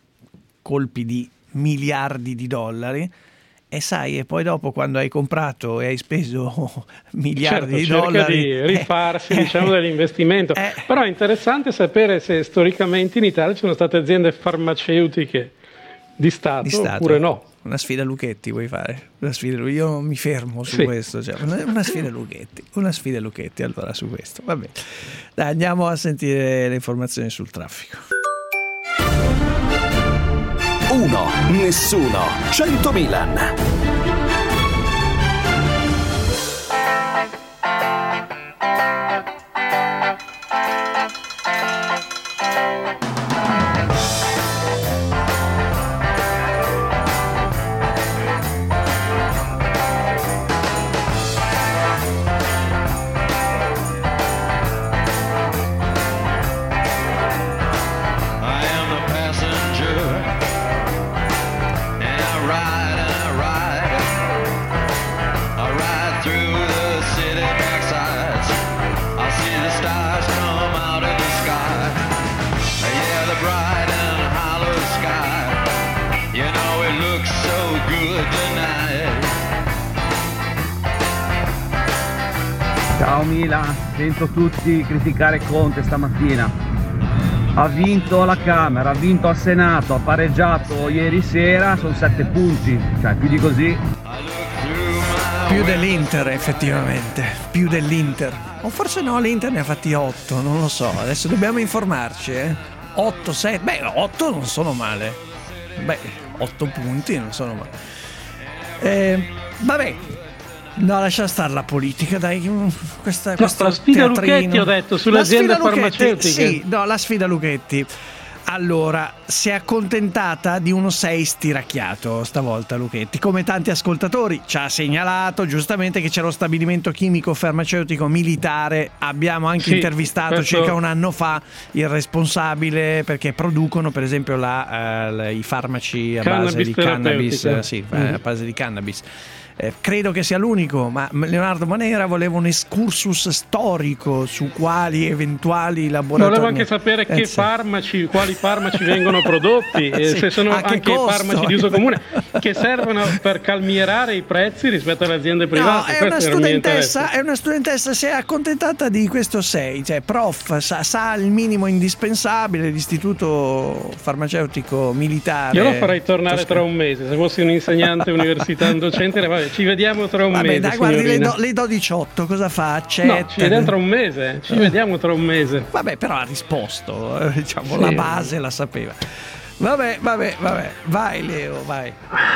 colpi di miliardi di dollari e sai, e poi dopo quando hai comprato e hai speso miliardi certo, di cerca dollari di rifarsi eh, diciamo dell'investimento eh, però è interessante sapere se storicamente in Italia ci sono state aziende farmaceutiche di Stato, di Stato oppure no. Una sfida Lucchetti vuoi fare? Una sfida, io mi fermo su sì. questo, cioè, una sfida Lucchetti, una sfida Lucchetti allora su questo. Vabbè. Dai, andiamo a sentire le informazioni sul traffico. Uno, nessuno, cento Milan. Ciao Milan, sento tutti criticare Conte stamattina. Ha vinto alla Camera, ha vinto al Senato, ha pareggiato ieri sera, sono sette punti, cioè più di così. Più dell'Inter effettivamente, più dell'Inter. O forse no, l'Inter ne ha fatti otto, non lo so, adesso dobbiamo informarci, eh. otto sei, beh otto non sono male, beh otto punti non sono male, eh, vabbè. No, lascia stare la politica, dai. Questa, no, questo la sfida teatrino. Luchetti, ho detto, sulle aziende farmaceutiche. Sì, no, la sfida Luchetti. Allora, si è accontentata di uno sei stiracchiato stavolta Luchetti, come tanti ascoltatori. Ci ha segnalato giustamente che c'è lo stabilimento chimico farmaceutico militare. Abbiamo anche sì, intervistato questo... circa un anno fa il responsabile, perché producono per esempio la, uh, i farmaci a cannabis base di cannabis, sì, mm. a base di cannabis. Eh, credo che sia l'unico, ma Leonardo Manera voleva un excursus storico su quali eventuali laboratori. Volevo anche sapere eh, che sì. farmaci, quali farmaci vengono prodotti, eh, sì. se sono anche costo? farmaci di uso comune che servono per calmierare i prezzi rispetto alle aziende private. No, è una, studentessa, è una studentessa, si è accontentata di questo sei, cioè prof, sa, sa il minimo indispensabile, l'istituto farmaceutico militare. Io lo farei tornare tra un mese, se fossi un insegnante universitario, un docente, vabbè, ci vediamo tra un Vabbè, mese. Dai, guardi, le do, le do diciotto, cosa fa? Accetta. No, ci vediamo tra un mese. Ci vediamo tra un mese. Vabbè, però ha risposto, eh, diciamo, sì. La base la sapeva. Vabbè, vabbè, vabbè. Vai, Leo, vai.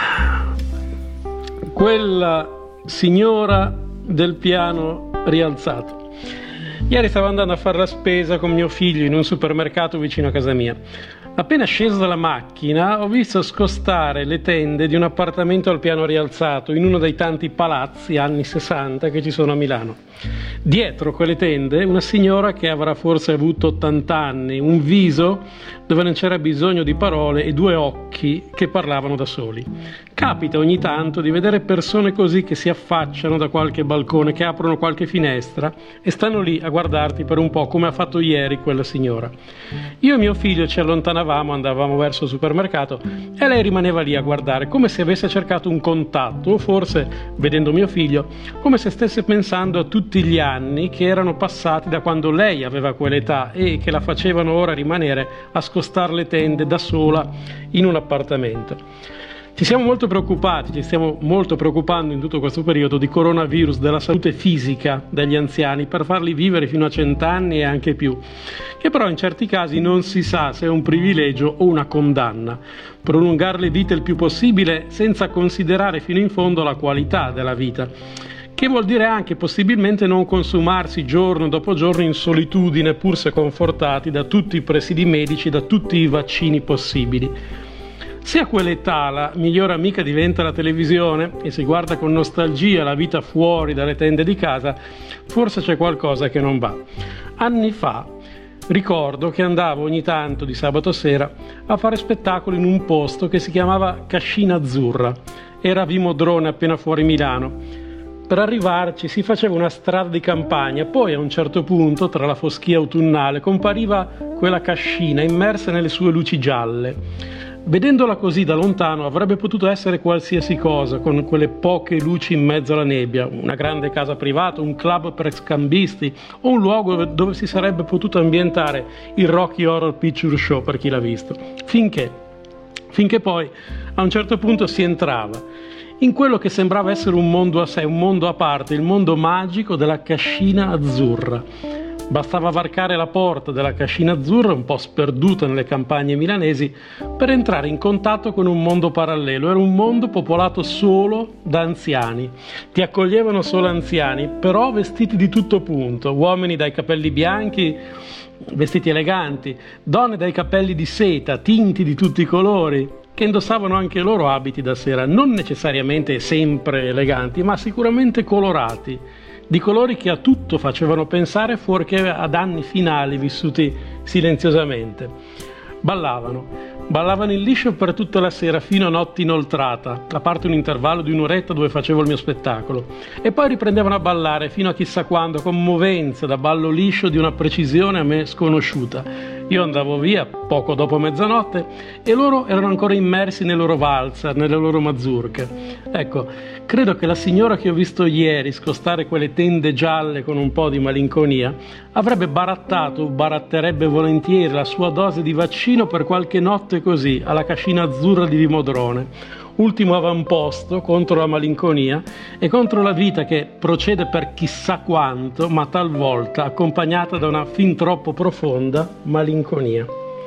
Quella signora del piano rialzato. Ieri stavo andando a fare la spesa con mio figlio in un supermercato vicino a casa mia. Appena sceso dalla macchina ho visto scostare le tende di un appartamento al piano rialzato in uno dei tanti palazzi anni sessanta che ci sono a Milano. Dietro quelle tende una signora che avrà forse avuto ottanta anni, un viso dove non c'era bisogno di parole e due occhi che parlavano da soli. Capita ogni tanto di vedere persone così che si affacciano da qualche balcone, che aprono qualche finestra e stanno lì a guardarti per un po', come ha fatto ieri quella signora. Io e mio figlio ci allontanavamo, andavamo verso il supermercato e lei rimaneva lì a guardare come se avesse cercato un contatto, o forse, vedendo mio figlio, come se stesse pensando a tutti gli anni che erano passati da quando lei aveva quell'età e che la facevano ora rimanere a scostare le tende da sola in un appartamento. Ci siamo molto preoccupati, ci stiamo molto preoccupando in tutto questo periodo di coronavirus, della salute fisica degli anziani, per farli vivere fino a cent'anni e anche più, che però in certi casi non si sa se è un privilegio o una condanna. Prolungare le vite il più possibile senza considerare fino in fondo la qualità della vita, che vuol dire anche possibilmente non consumarsi giorno dopo giorno in solitudine, pur se confortati da tutti i presidi medici, da tutti i vaccini possibili. Se a quell'età la migliore amica diventa la televisione e si guarda con nostalgia la vita fuori dalle tende di casa, forse c'è qualcosa che non va. Anni fa ricordo che andavo ogni tanto di sabato sera a fare spettacolo in un posto che si chiamava Cascina Azzurra. Era Vimodrone, appena fuori Milano. Per arrivarci si faceva una strada di campagna, poi a un certo punto, tra la foschia autunnale, compariva quella cascina immersa nelle sue luci gialle. Vedendola così da lontano avrebbe potuto essere qualsiasi cosa, con quelle poche luci in mezzo alla nebbia, una grande casa privata, un club per scambisti o un luogo dove si sarebbe potuto ambientare il Rocky Horror Picture Show per chi l'ha visto. Finché, finché poi a un certo punto si entrava in quello che sembrava essere un mondo a sé, un mondo a parte, il mondo magico della Cascina Azzurra. Bastava varcare la porta della Cascina Azzurra, un po' sperduta nelle campagne milanesi, per entrare in contatto con un mondo parallelo. Era un mondo popolato solo da anziani. Ti accoglievano solo anziani, però vestiti di tutto punto, uomini dai capelli bianchi, vestiti eleganti, donne dai capelli di seta, tinti di tutti i colori, che indossavano anche loro abiti da sera, non necessariamente sempre eleganti, ma sicuramente colorati, di colori che a tutto facevano pensare fuorché ad anni finali vissuti silenziosamente. Ballavano, ballavano in liscio per tutta la sera fino a notte inoltrata, a parte un intervallo di un'oretta dove facevo il mio spettacolo, e poi riprendevano a ballare fino a chissà quando, con movenze da ballo liscio di una precisione a me sconosciuta. Io andavo via poco dopo mezzanotte e loro erano ancora immersi nei loro valzer, nelle loro mazurche. Ecco, credo che la signora che ho visto ieri scostare quelle tende gialle con un po' di malinconia avrebbe barattato, baratterebbe volentieri la sua dose di vaccino per qualche notte così alla Cascina Azzurra di Vimodrone. Ultimo avamposto contro la malinconia e contro la vita che procede per chissà quanto, ma talvolta accompagnata da una fin troppo profonda malinconia.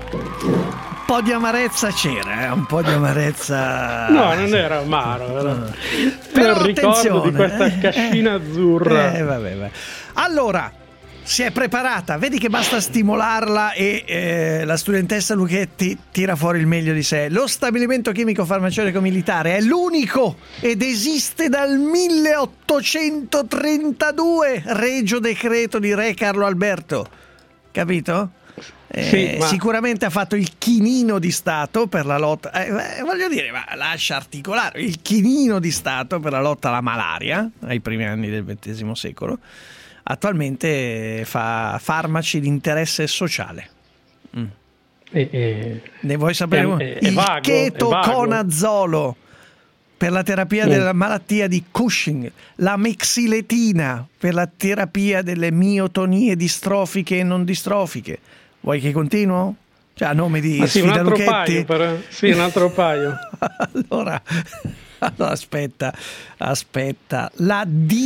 Un po' di amarezza c'era, eh? un po' di amarezza. No, non era amaro, era, no. Però il ricordo di questa eh, cascina eh, azzurra. Eh, vabbè, vabbè. Allora, si è preparata, vedi che basta stimolarla e eh, la studentessa Lucchetti tira fuori il meglio di sé. Lo stabilimento chimico farmaceutico militare è l'unico ed esiste dal milleottocentotrentadue, regio decreto di re Carlo Alberto, capito? Eh, sì, ma... Sicuramente ha fatto il chinino di Stato per la lotta, eh, voglio dire, ma lascia articolare, il chinino di Stato per la lotta alla malaria ai primi anni del ventesimo secolo. Attualmente fa farmaci di interesse sociale. Mm. E, e... Ne vuoi sapere? È, è, è il vago, chetoconazolo per la terapia mm. della malattia di Cushing, la mexiletina per la terapia delle miotonie distrofiche e non distrofiche. Vuoi che continuo? Cioè a nome di ah, sì, Sfida un altro Lucchetti? paio, però. Sì, un altro paio. Allora, allora, aspetta, aspetta. La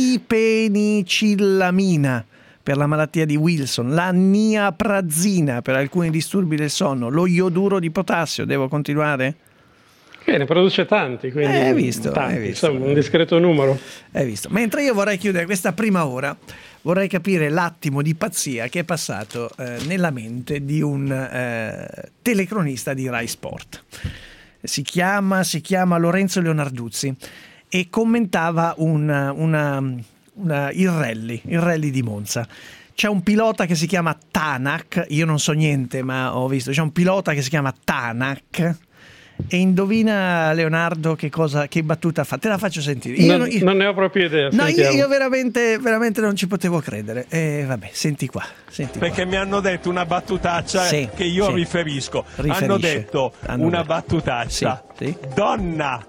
dipenicillamina per la malattia di Wilson, la niaprazina per alcuni disturbi del sonno, lo ioduro di potassio. Devo continuare? Che ne produce tanti, quindi eh, hai visto, tanti, hai visto, insomma, un discreto numero. Hai visto. Mentre io vorrei chiudere questa prima ora, vorrei capire l'attimo di pazzia che è passato eh, nella mente di un eh, telecronista di Rai Sport. Si chiama, si chiama Lorenzo Leonarduzzi e commentava una, una, una, il rally, il rally di Monza. C'è un pilota che si chiama Tanak, io non so niente ma ho visto, c'è un pilota che si chiama Tanak. E indovina Leonardo che cosa, che battuta fa? Te la faccio sentire. Io, non, io, non ne ho proprio idea. No, io, io veramente, veramente non ci potevo credere. E vabbè, senti qua. Senti Perché qua. mi hanno detto una battutaccia sì, che io sì. riferisco. Riferisce. Hanno detto hanno una detto. battutaccia. Sì, sì. Donna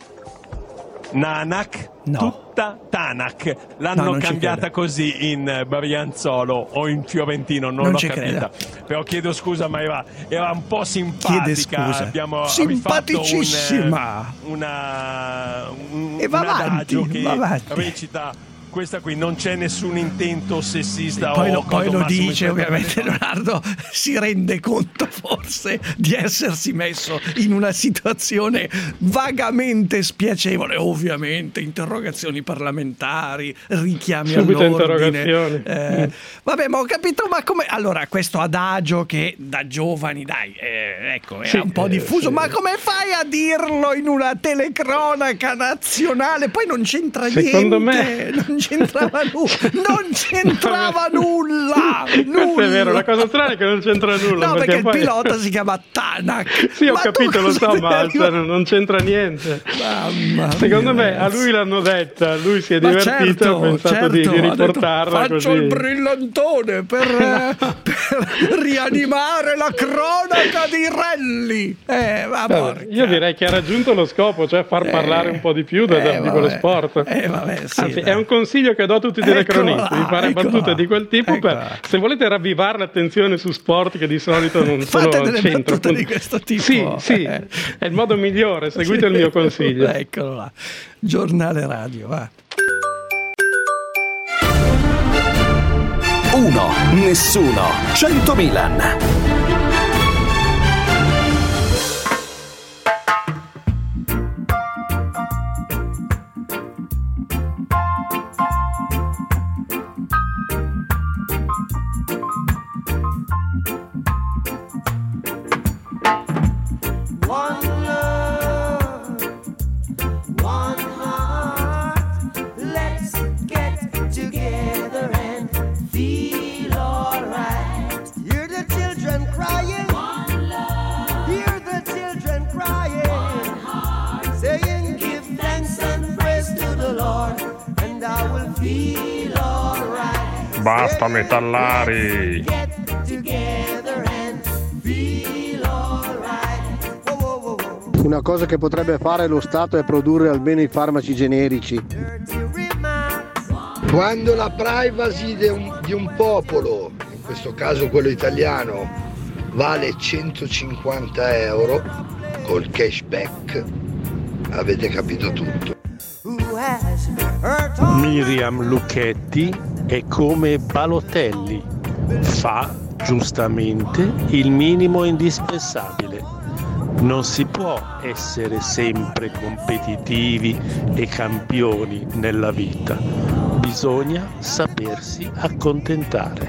Nanak, no. tutta Tanak. L'hanno no, cambiata così in Brianzolo o in Fiorentino, non, non l'ho ci capita. credo. Però chiedo scusa, ma era, era un po' simpatica. Chiede scusa. Abbiamo simpaticissima. Un, una, un, e va un avanti, adagio che va avanti. recita. Questa qui non c'è nessun intento sessista poi o lo, poi lo dice ovviamente no. Leonardo si rende conto forse di essersi messo in una situazione vagamente spiacevole, ovviamente interrogazioni parlamentari, richiami subito all'ordine interrogazioni eh, mm. vabbè, ma ho capito, ma come allora questo adagio che da giovani dai eh, ecco era sì, un po' diffuso eh, sì. Ma come fai a dirlo in una telecronaca nazionale? Poi non c'entra secondo niente me non c'entrava nulla, non c'entrava nulla, nulla. Questo è vero, la cosa strana è che non c'entra nulla. No, perché, perché poi... il pilota si chiama Tanak. Sì, ho ma capito, lo so, ma cioè, non c'entra niente. Mamma Secondo mia, me ragazzi. A lui l'hanno detta, lui si è ma divertito, certo, ha pensato certo, di, di ha riportarla detto, faccio così. il brillantone per, eh, per rianimare la cronaca di rally. Eh, va Vabbè, io direi che ha raggiunto lo scopo, cioè far eh, parlare un po' di più da, eh, di quello sport. Eh, vabbè, sì, Anzi, dai. è un consiglio che do a tutti i telecronisti, di fare eccola, battute di quel tipo eccola. per, se volete ravvivare l'attenzione su sport che di solito non Fate sono al delle centro. battute di questo tipo. Sì, sì, eh. è il modo migliore, seguite sì. il mio consiglio. Eccolo là, giornale radio, va. Uno, nessuno, cento Milan. Basta metallari! Una cosa che potrebbe fare lo Stato è produrre almeno i farmaci generici. Quando la privacy di un, di un popolo, in questo caso quello italiano, vale centocinquanta euro, col cashback avete capito tutto. Miriam Lucchetti è come Balotelli, fa giustamente il minimo indispensabile. Non si può essere sempre competitivi e campioni nella vita, bisogna sapersi accontentare.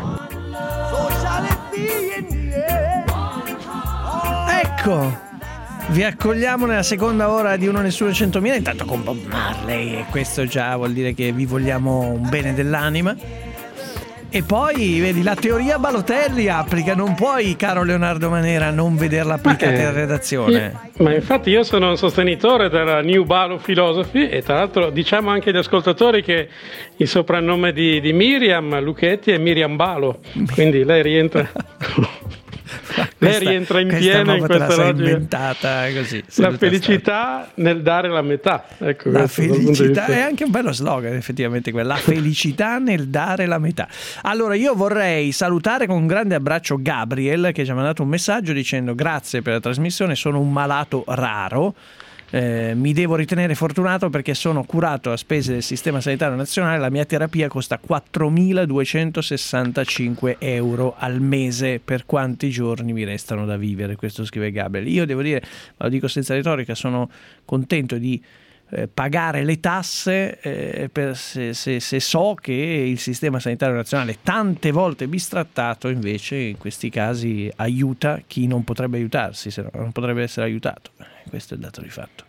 Ecco, vi accogliamo nella seconda ora di Uno Nessuno centomila, intanto con Bob Marley, e questo già vuol dire che vi vogliamo un bene dell'anima. E poi, vedi, la teoria Balotelli applica, non puoi, caro Leonardo Manera, non vederla applicata eh, in redazione. Io, ma infatti io sono un sostenitore della New Balo Philosophy, e tra l'altro diciamo anche agli ascoltatori che il soprannome di, di Miriam Lucchetti è Miriam Balo, quindi lei rientra... Lei rientra in pieno in questa logica. Inventata così. La felicità nel dare la metà. Ecco, la felicità è anche un bello slogan, effettivamente, quella. La felicità nel dare la metà. Allora, io vorrei salutare con un grande abbraccio Gabriel, che ci ha mandato un messaggio dicendo: grazie per la trasmissione, sono un malato raro. Eh, mi devo ritenere fortunato perché sono curato a spese del Sistema Sanitario Nazionale. La mia terapia costa quattromiladuecentosessantacinque euro al mese. Per quanti giorni mi restano da vivere? Questo scrive Gabriel. Io devo dire, ma lo dico senza retorica, sono contento di eh, pagare le tasse eh, per se, se, se so che il Sistema Sanitario Nazionale, tante volte bistrattato, invece in questi casi aiuta chi non potrebbe aiutarsi, se no non potrebbe essere aiutato. Questo è il dato di fatto,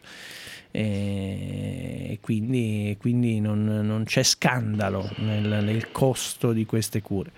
e quindi, quindi non, non c'è scandalo nel, nel costo di queste cure.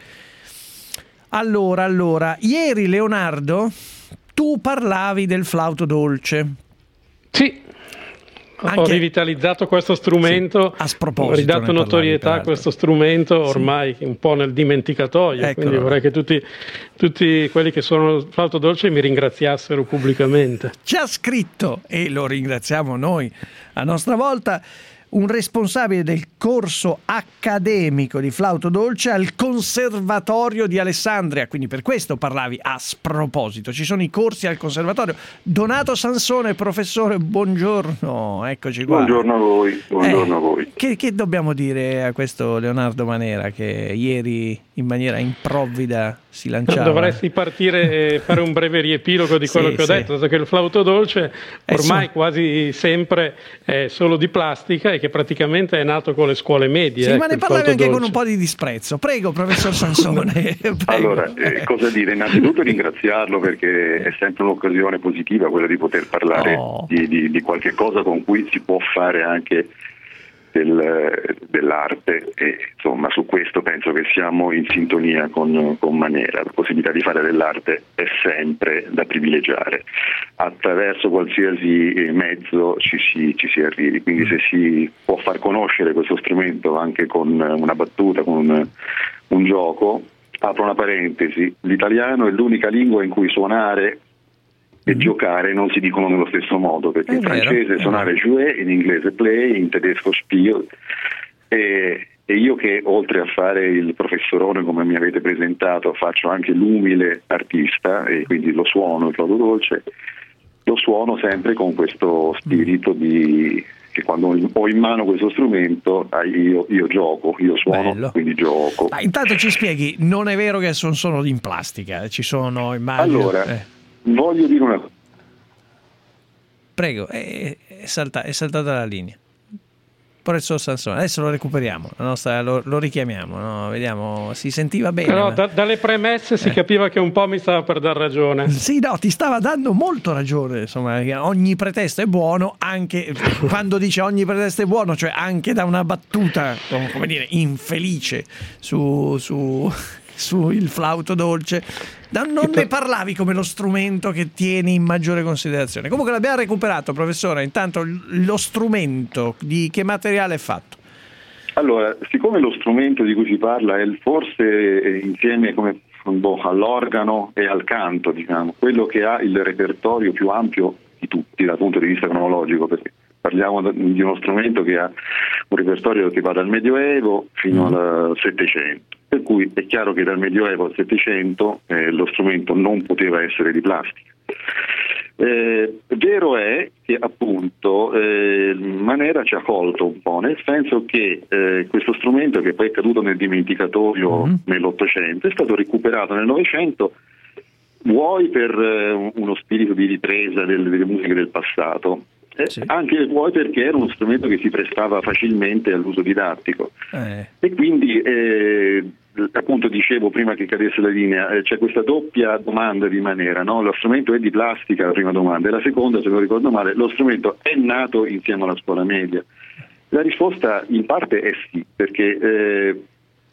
Allora, allora, ieri Leonardo, tu parlavi del flauto dolce. Sì. Anche... Ho rivitalizzato questo strumento, sì, a sproposito, ho ridato notorietà a questo strumento ormai sì. un po' nel dimenticatoio, Eccolo. Quindi vorrei che tutti, tutti quelli che sono il flauto dolce mi ringraziassero pubblicamente. Ci ha scritto, e lo ringraziamo noi a nostra volta, un responsabile del corso accademico di flauto dolce al Conservatorio di Alessandria, quindi per questo parlavi a sproposito. Ci sono i corsi al Conservatorio. Donato Sansone, professore, buongiorno, eccoci qua. Buongiorno a voi, buongiorno eh, a voi. Che, che dobbiamo dire a questo Leonardo Manera che ieri in maniera improvvida si lanciava? Dovresti partire e fare un breve riepilogo di quello sì, che ho sì. detto, dato che il flauto dolce ormai so... quasi sempre è solo di plastica e che praticamente è nato con le scuole medie. Sì, ecco, ma ne parlavi anche dolce. Con un po' di disprezzo. Prego, professor Sansone. Allora, eh, cosa dire? Innanzitutto ringraziarlo perché è sempre un'occasione positiva quella di poter parlare oh. di, di, di qualche cosa con cui si può fare anche del, dell'arte, e insomma su questo penso che siamo in sintonia con, con Manera. La possibilità di fare dell'arte è sempre da privilegiare, attraverso qualsiasi mezzo ci si, ci si arrivi, quindi se si può far conoscere questo strumento anche con una battuta, con un, un gioco. Apro una parentesi: l'italiano è l'unica lingua in cui suonare e giocare non si dicono nello stesso modo, perché è in vero, francese suonare jouer, in inglese play, in tedesco spiel, e, e io che oltre a fare il professorone come mi avete presentato faccio anche l'umile artista, e quindi lo suono il flauto dolce, lo suono sempre con questo spirito di che quando ho in mano questo strumento io, io gioco, io suono, Bello. Quindi gioco. Ma intanto ci spieghi, non è vero che sono solo in plastica, ci sono immagini. Allora, eh. voglio dire una cosa. Prego, è, è, salta, è saltata la linea. Professor Sansone, adesso lo recuperiamo, la nostra, lo, lo richiamiamo, no? Vediamo, si sentiva bene. Però ma... da, dalle premesse si eh. capiva che un po' mi stava per dar ragione. Sì, no, ti stava dando molto ragione, insomma, ogni pretesto è buono, anche quando dice ogni pretesto è buono, cioè anche da una battuta, come dire, infelice su... su... sul flauto dolce, non ne parlavi come lo strumento che tieni in maggiore considerazione. Comunque l'abbiamo recuperato, professore. Intanto lo strumento, di che materiale è fatto? Allora, siccome lo strumento di cui si parla è forse insieme come boh, all'organo e al canto, diciamo, quello che ha il repertorio più ampio di tutti dal punto di vista cronologico, perché parliamo di uno strumento che ha un repertorio che va dal Medioevo fino mm. al Settecento, per cui è chiaro che dal Medioevo al Settecento eh, lo strumento non poteva essere di plastica. Eh, vero è che appunto eh, Manera ci ha colto un po', nel senso che eh, questo strumento, che poi è caduto nel dimenticatoio mm-hmm. nell'Ottocento, è stato recuperato nel Novecento, vuoi per eh, uno spirito di ripresa del, delle musiche del passato, eh, sì. anche vuoi perché era uno strumento che si prestava facilmente all'uso didattico eh. e quindi eh, appunto dicevo prima che cadesse la linea, eh, c'è questa doppia domanda di Manera, no? Lo strumento è di plastica, la prima domanda, e la seconda, se non ricordo male, lo strumento è nato insieme alla scuola media. La risposta in parte è sì, perché eh,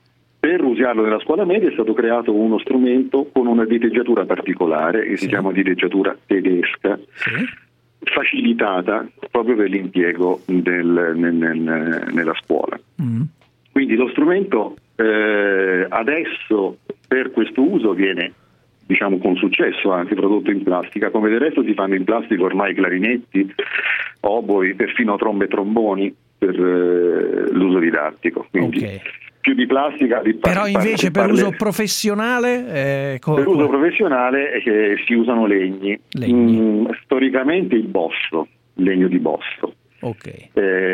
per usarlo nella scuola media è stato creato uno strumento con una diteggiatura particolare che sì. si chiama diteggiatura tedesca, sì. facilitata proprio per l'impiego del, nel, nel, nella scuola. Mm. Quindi lo strumento eh, adesso per questo uso viene, diciamo, con successo anche prodotto in plastica, come del resto si fanno in plastica ormai clarinetti, oboi, perfino trombe e tromboni per eh, l'uso didattico. Quindi okay. più di plastica di Però par- invece par- per uso professionale eh, co- per uso professionale eh, si usano legni, legni. Mm, storicamente il bosso, legno di bosso. Okay.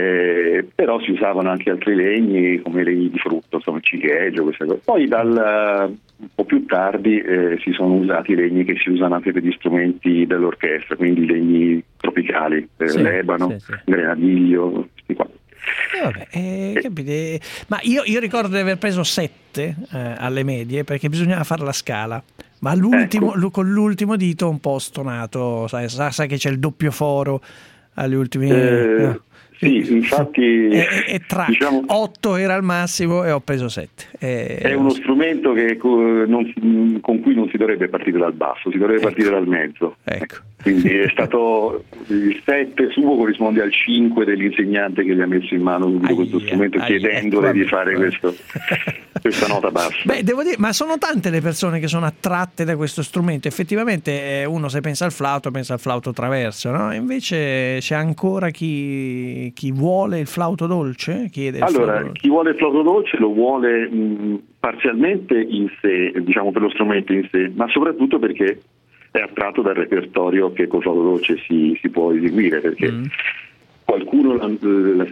Eh, però si usavano anche altri legni come legni di frutto, insomma ciliegio, queste cose. Poi dal un po' più tardi eh, si sono usati legni che si usano anche per gli strumenti dell'orchestra, quindi legni tropicali, eh, sì, l'ebano, sì, sì. grenadiglio, questi qua. Eh, vabbè, eh, capite? Ma io, io ricordo di aver preso sette eh, alle medie perché bisognava fare la scala. Ma l'ultimo, ecco. con l'ultimo dito un po' stonato, sai, sa, sa che c'è il doppio foro agli ultimi eh, no. Sì, infatti e, e tra diciamo, otto era il massimo e ho preso sette. E, è uno strumento che non, con cui non si dovrebbe partire dal basso, si dovrebbe ecco. partire dal mezzo. Ecco. Quindi è stato il sette suo corrisponde al cinque dell'insegnante che gli ha messo in mano subito questo strumento, aia, chiedendole ecco, di fare questo, questa nota bassa. Beh, devo dire, ma sono tante le persone che sono attratte da questo strumento. Effettivamente uno, se pensa al flauto, pensa al flauto traverso, no? Invece c'è ancora chi, chi vuole il flauto dolce? Chiede il allora, flauto chi vuole il flauto dolce lo vuole mh, parzialmente in sé, diciamo per lo strumento in sé, ma soprattutto perché è attratto dal repertorio che col flauto dolce si, si può eseguire, perché mm. qualcuno la, la,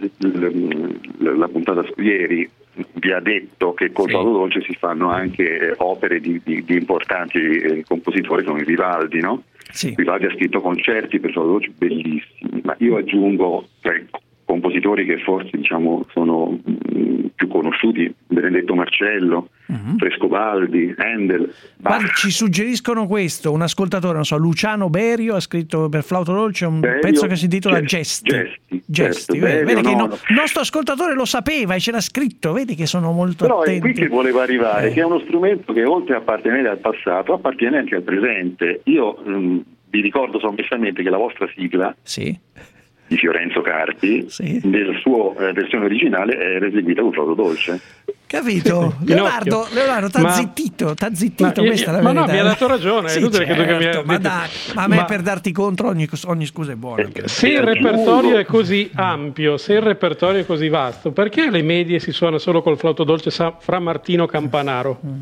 la, la puntata su ieri vi ha detto che col sì. flauto dolce si fanno anche opere di, di, di importanti eh, compositori come Vivaldi, no? Sì. Vivaldi ha scritto concerti per flauto dolce bellissimi, ma io aggiungo tre compositori che forse diciamo sono mh, più conosciuti: Benedetto Marcello, uh-huh. Frescobaldi, Handel. Guarda, ci suggeriscono questo, un ascoltatore, non so, Luciano Berio ha scritto per flauto dolce un Berio, pezzo che si intitola Gesti. Gesti, Gesti. Certo, vedi, Berio, vedi che no, il no, nostro ascoltatore lo sapeva e ce l'ha scritto, vedi che sono molto però attenti. Però è qui che volevo arrivare, eh. che è uno strumento che oltre a appartenere al passato appartiene anche al presente. Io mh, vi ricordo sommessamente che la vostra sigla sì. di Fiorenzo Carpi, sì. nella sua eh, versione originale era eseguita con flauto dolce. Capito? Leonardo, Leonardo t'ha ma, zittito, t'ha zittito, ma, questa è la ma verità. no, mi ha dato ragione, sì, è inutile certo, che mi ma, dai, ma a me ma, per darti contro ogni, ogni scusa è buona. Eh, se il repertorio è così ampio, se il repertorio è così vasto, perché alle medie si suona solo col flauto dolce fra Martino Campanaro? Mm.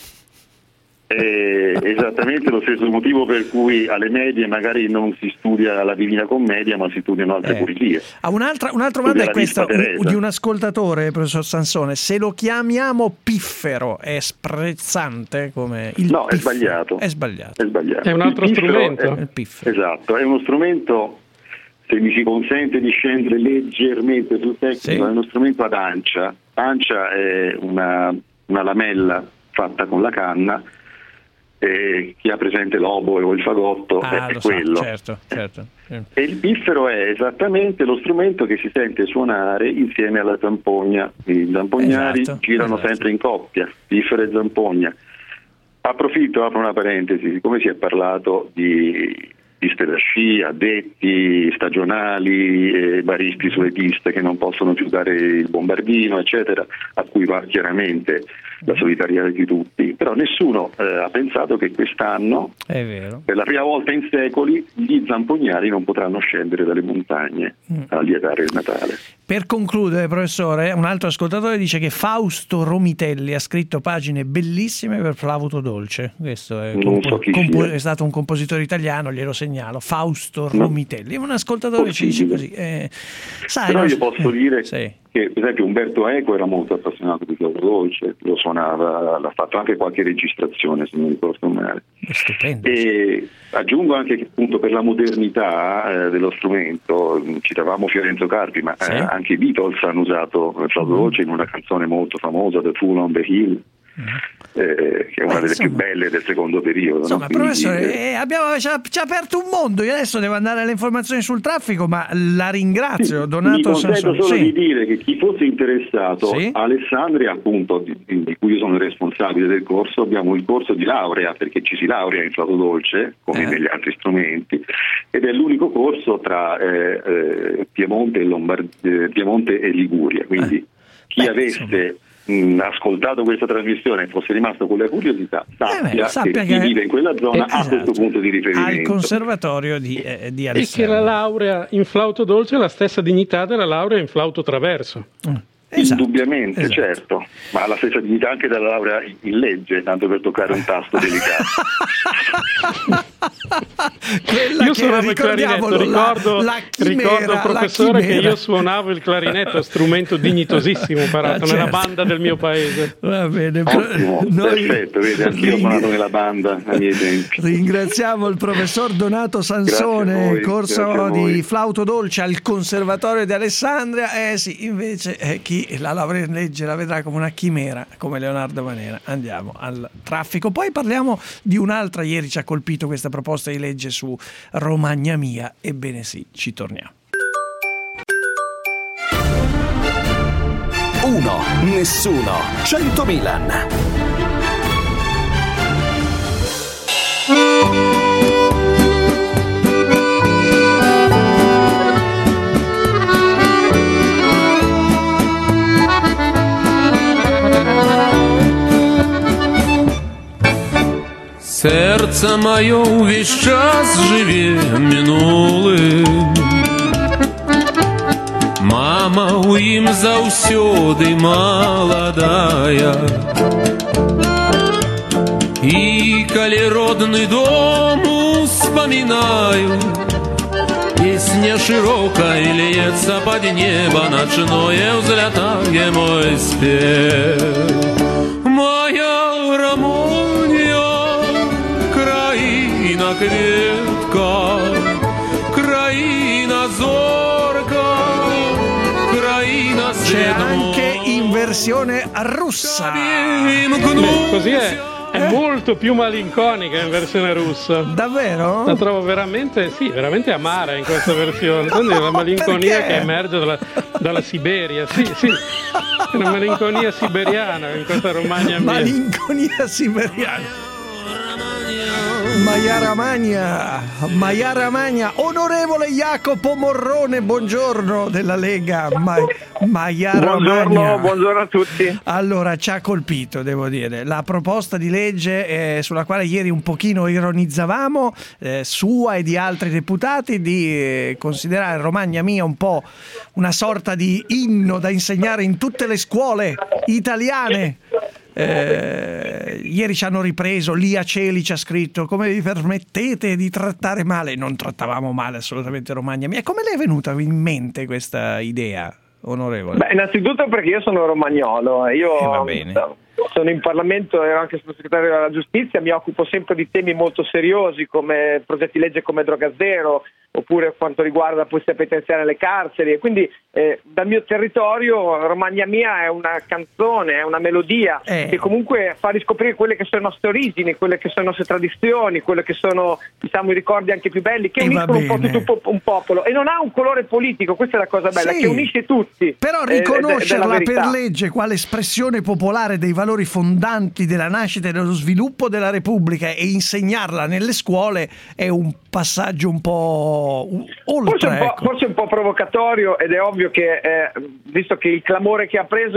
È esattamente lo stesso motivo per cui alle medie magari non si studia la Divina Commedia, ma si studiano altre eh. poesie. Ah, un'altra, un'altra domanda è questa un, di un ascoltatore, professor Sansone: se lo chiamiamo piffero è sprezzante come il no, piffero. è sbagliato. È sbagliato. È sbagliato. È un altro strumento. È, esatto, è uno strumento, se mi si consente di scendere leggermente sul tecnico, sì. È uno strumento ad ancia. Ancia è una, una lamella fatta con la canna. E chi ha presente l'oboe o il fagotto ah, è, lo quello. So, certo, certo. E il piffero è esattamente lo strumento che si sente suonare insieme alla zampogna. I zampognari esatto, girano esatto. sempre in coppia, piffero e zampogna. Approfitto, apro una parentesi, siccome si è parlato di piste da sci, addetti stagionali, eh, baristi sulle piste che non possono più dare il bombardino, eccetera, a cui va chiaramente la solidarietà di tutti, però nessuno eh, ha pensato che quest'anno, è vero, per la prima volta in secoli, gli zampognari non potranno scendere dalle montagne mm. a lietare il Natale. Per concludere, professore, un altro ascoltatore dice che Fausto Romitelli ha scritto pagine bellissime per Flauto Dolce. Questo è, non compo- so chi compo- sia. è stato un compositore italiano, glielo segnalo. Fausto No. Romitelli, un ascoltatore ci dice così. Eh, sai, Però non- io posso eh, dire sì. che, per esempio, Umberto Eco era molto appassionato di Flauto Dolce, lo suonava, l'ha fatto anche qualche registrazione, se non ricordo male. È stupendo. E aggiungo anche che appunto per la modernità eh, dello strumento, citavamo Fiorenzo Carpi, ma Sì. eh, anche i Beatles hanno usato il Flauto Mm. Dolce in una canzone molto famosa, The Fool on the Hill, eh, che è una Beh, delle insomma. più belle del secondo periodo. Insomma, no? Quindi, professore, eh, eh, abbiamo, ci, ha, ci ha aperto un mondo. Io adesso devo andare alle informazioni sul traffico, ma la ringrazio, mi Donato concedo Sansoni. solo Sì. di dire che chi fosse interessato, Sì. Alessandria, appunto, di, di cui io sono il responsabile del corso, abbiamo il corso di laurea, perché ci si laurea in flauto dolce, come Eh. negli altri strumenti, ed è l'unico corso tra eh, eh, Piemonte, e Lombard- eh, Piemonte e Liguria. Quindi chi Beh, avesse mh, ascoltato questa trasmissione e fosse rimasto con la curiosità, sappia, Eh beh, sappia che chi che- vive in quella zona eh, ha esatto. questo punto di Al riferimento. conservatorio di, eh, di E che Alessandria. la laurea in flauto dolce ha la stessa dignità della laurea in flauto traverso. Esatto, Indubbiamente, esatto. certo, ma ha la stessa dignità anche della laurea in legge, tanto per toccare un tasto delicato. Quella Io che, suonavo il clarinetto, ricordiamolo, la- ricordo, la chimera, ricordo la professore che chimera. io suonavo il clarinetto, strumento dignitosissimo imparato Ah, nella certo. banda del mio paese. Va bene, Ottimo, noi perfetto, vedi, anch'io ho ring- suonato nella banda ai miei tempi. ringraziamo il professor Donato Sansone, Grazie a voi, corso grazie a voi. di flauto dolce al Conservatorio di Alessandria. Eh sì, invece eh, chi la laurea in legge la vedrà come una chimera, come Leonardo Manera. Andiamo al traffico. Poi parliamo di un'altra, ieri ci ha colpito questa proposta di legge su Romagna Mia. Ebbene sì, ci torniamo. Uno, nessuno, cento Milan. Серце моє увесь час живе минулим. Мама у ім заўсёды маладая. І калі родны дом успамінаю, песня шырокая льецца пад неба ночное, ўзлятае мой спев. Моя Рамония, країна квітка, країна зорка, країна C'è світла. anche in versione russa. Beh, così è, è molto più malinconica in versione russa. Davvero? La trovo veramente, sì, veramente amara in questa versione. Quindi la malinconia Perché? che emerge dalla, dalla Siberia. Sì, sì, è una malinconia siberiana in questa Romagna Mia. Malinconia siberiana. Maiara Magna, Maiara Magna, onorevole Jacopo Morrone, buongiorno della Lega. Ma, Maiara Buongiorno, Magna. buongiorno a tutti. Allora, ci ha colpito, devo dire, la proposta di legge eh, sulla quale ieri un pochino ironizzavamo, eh, sua e di altri deputati, di eh, considerare Romagna Mia un po' una sorta di inno da insegnare in tutte le scuole italiane. Eh, ieri ci hanno ripreso, Lia Celi ci ha scritto: come vi permettete di trattare male? Non trattavamo male assolutamente Romagna Mia. Come le è venuta in mente questa idea, onorevole? Beh, innanzitutto perché io sono romagnolo, io Eh, va bene. sono in Parlamento e anche sottosegretario della giustizia, mi occupo sempre di temi molto seriosi come progetti legge come droga zero, oppure quanto riguarda la polizia penitenziaria nelle carceri, e quindi eh, dal mio territorio Romagna Mia è una canzone, è una melodia Eh. che comunque fa riscoprire quelle che sono le nostre origini, quelle che sono le nostre tradizioni, quelle che sono, diciamo, i ricordi anche più belli, che E va uniscono un po' bene. tutto un po- un popolo, e non ha un colore politico, questa è la cosa bella, Sì. che unisce tutti. Però eh, ed è- ed è la riconoscerla verità. per legge quale espressione popolare dei valori fondanti della nascita e dello sviluppo della Repubblica e insegnarla nelle scuole è un passaggio un po' u- oltre. Forse un, po', ecco. forse un po' provocatorio, ed è ovvio che, eh, visto che il clamore che ha preso,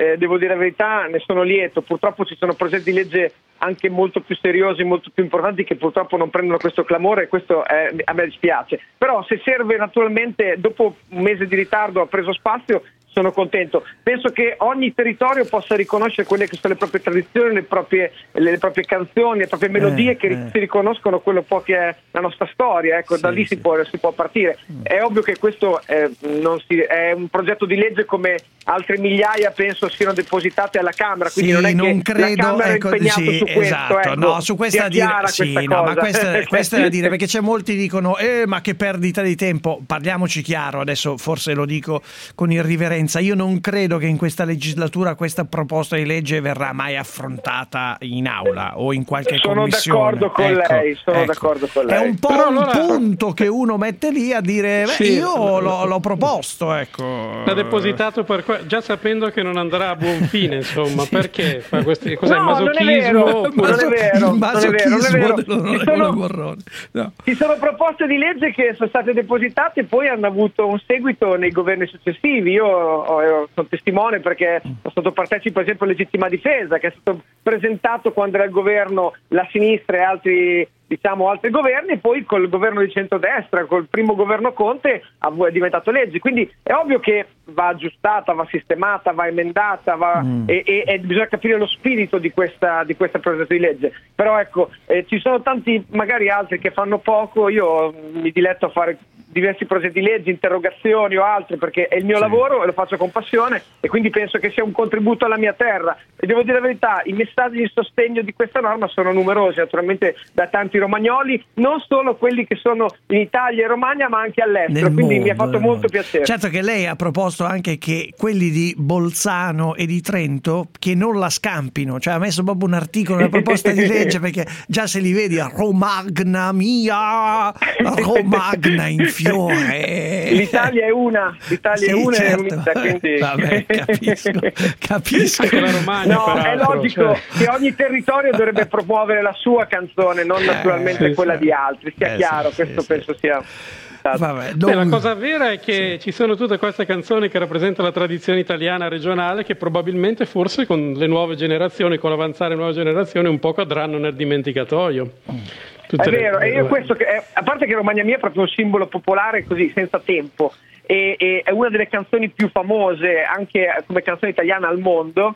eh, devo dire la verità, ne sono lieto. Purtroppo ci sono progetti di legge anche molto più seriosi, molto più importanti, che purtroppo non prendono questo clamore, e questo è, a me dispiace. Però se serve, naturalmente, dopo un mese di ritardo ha preso spazio, sono contento. Penso che ogni territorio possa riconoscere quelle che sono le proprie tradizioni, le proprie, le, le proprie canzoni, le proprie melodie, eh, che eh. si riconoscono quello po' che è la nostra storia. Ecco, sì, da lì sì. si, può, si può partire. Mm. È ovvio che questo eh, non si, è un progetto di legge come altre migliaia, penso, siano depositate alla Camera. Quindi sì, non è non che credo, la Camera ecco, è impegnata sì, su questo. Esatto, ecco, no, su questa dire, sì, questa no, cosa. ma questa, questa è da dire, perché c'è molti dicono eh, ma che perdita di tempo. Parliamoci chiaro, adesso forse lo dico con irriverenza, io non credo che in questa legislatura questa proposta di legge verrà mai affrontata in aula o in qualche sono commissione. D'accordo con ecco, lei, sono ecco. d'accordo con lei. È un po' Però un allora... punto che uno mette lì a dire beh, sì, io l'ho, l'ho proposto, ecco. L'ha depositato per que- già sapendo che non andrà a buon fine, insomma, sì. Perché fa questi cos'è no, masochismo? Non è vero, non è vero, non è vero, non è vero. Ci sono, no. ci sono proposte di legge che sono state depositate e poi hanno avuto un seguito nei governi successivi. Io ho, sono testimone perché sono stato partecipe, per esempio, a Legittima Difesa, che è stato presentato quando era il governo la sinistra e altri, diciamo, altri governi, e poi col governo di centrodestra, col primo governo Conte, è diventato legge. Quindi è ovvio che va aggiustata, va sistemata, va emendata, va, mm. e, e, e bisogna capire lo spirito di questa di questa progetto di legge. Però ecco, eh, ci sono tanti, magari altri, che fanno poco. Io mi diletto a fare diversi progetti di legge, interrogazioni o altro, perché è il mio sì. lavoro e lo faccio con passione, e quindi penso che sia un contributo alla mia terra. E devo dire la verità, i messaggi di sostegno di questa norma sono numerosi, naturalmente, da tanti romagnoli, non solo quelli che sono in Italia e Romagna, ma anche all'estero. Nel quindi mondo, mi ha fatto molto piacere. Certo che lei ha proposto anche che quelli di Bolzano e di Trento che non la scampino, cioè ha messo proprio un articolo, una proposta di legge, perché già se li vedi a Romagna mia, Romagna in fiore. L'Italia è una, l'Italia sì, è una certo. e unita, quindi... Vabbè, capisco, capisco. Anche la Romagna, no, è logico, cioè... che ogni territorio dovrebbe promuovere la sua canzone, non naturalmente sì, quella sì. di altri, sia eh, chiaro, sì, questo sì, penso sì. sia... Vabbè, Beh, la cosa vera è che sì. ci sono tutte queste canzoni che rappresentano la tradizione italiana regionale, che probabilmente forse con le nuove generazioni, con l'avanzare delle nuove generazioni, un po' cadranno nel dimenticatoio. Tutte è vero, le... e io questo che è, a parte che Romagna Mia è proprio un simbolo popolare così, senza tempo, e, e è una delle canzoni più famose anche come canzone italiana al mondo,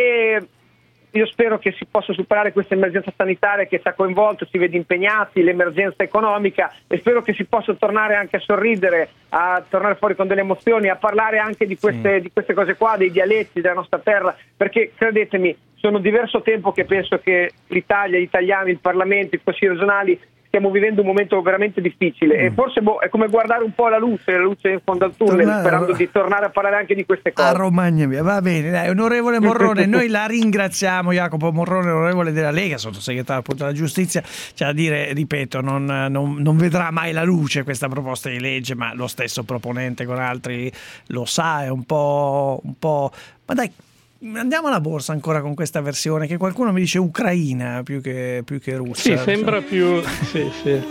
e io spero che si possa superare questa emergenza sanitaria che ci ha coinvolto, ci vede impegnati, l'emergenza economica, e spero che si possa tornare anche a sorridere, a tornare fuori con delle emozioni, a parlare anche di queste, sì. di queste cose qua, dei dialetti della nostra terra, perché credetemi, sono diverso tempo che penso che l'Italia, gli italiani, il Parlamento, i consigli regionali stiamo vivendo un momento veramente difficile, mm. e forse boh, è come guardare un po' la luce, la luce in fondo al tunnel, tornare, sperando di tornare a parlare anche di queste cose. A Romagna Mia, va bene, dai, onorevole Morrone, noi la ringraziamo, Jacopo Morrone, onorevole della Lega, sottosegretario appunto alla giustizia. C'è da dire, ripeto, non, non, non vedrà mai la luce questa proposta di legge, ma lo stesso proponente con altri lo sa, è un po', un po'... ma dai, andiamo alla borsa ancora con questa versione, che qualcuno mi dice ucraina più che, più che russa. Sì, sembra più... sì, sì.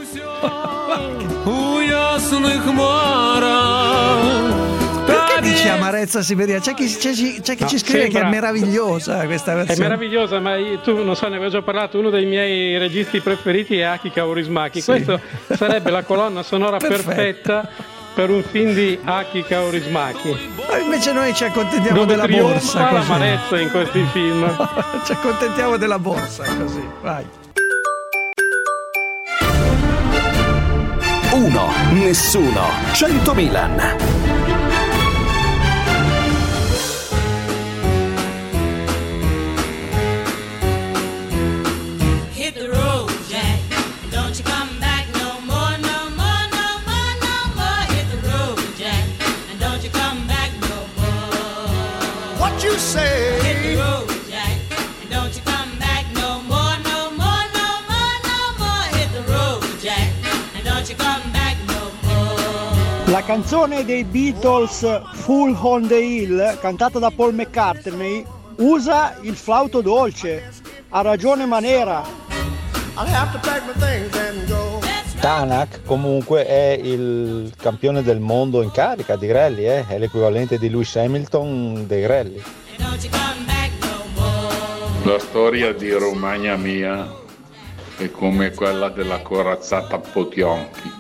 Perché dici amarezza siberiana? C'è chi, c'è, c'è chi no, ci scrive sembra... che è meravigliosa questa versione. È meravigliosa, ma io, tu non so, ne avevo già parlato, uno dei miei registi preferiti è Aki Kaurismäki. Sì. Questo sarebbe la colonna sonora perfetta, perfetta per un film di Aki Kaurismäki. Ma invece noi ci accontentiamo dove della borsa. Dove l'amarezza in questi film. Ci accontentiamo della borsa, così, vai. Uno, nessuno, cento Milan. La canzone dei Beatles Fool on the Hill, cantata da Paul McCartney, usa il flauto dolce. Ha ragione Manera. Tanak comunque è il campione del mondo in carica di rally, eh? È l'equivalente di Lewis Hamilton dei rally. La storia di Romagna mia è come quella della corazzata a Potionchi.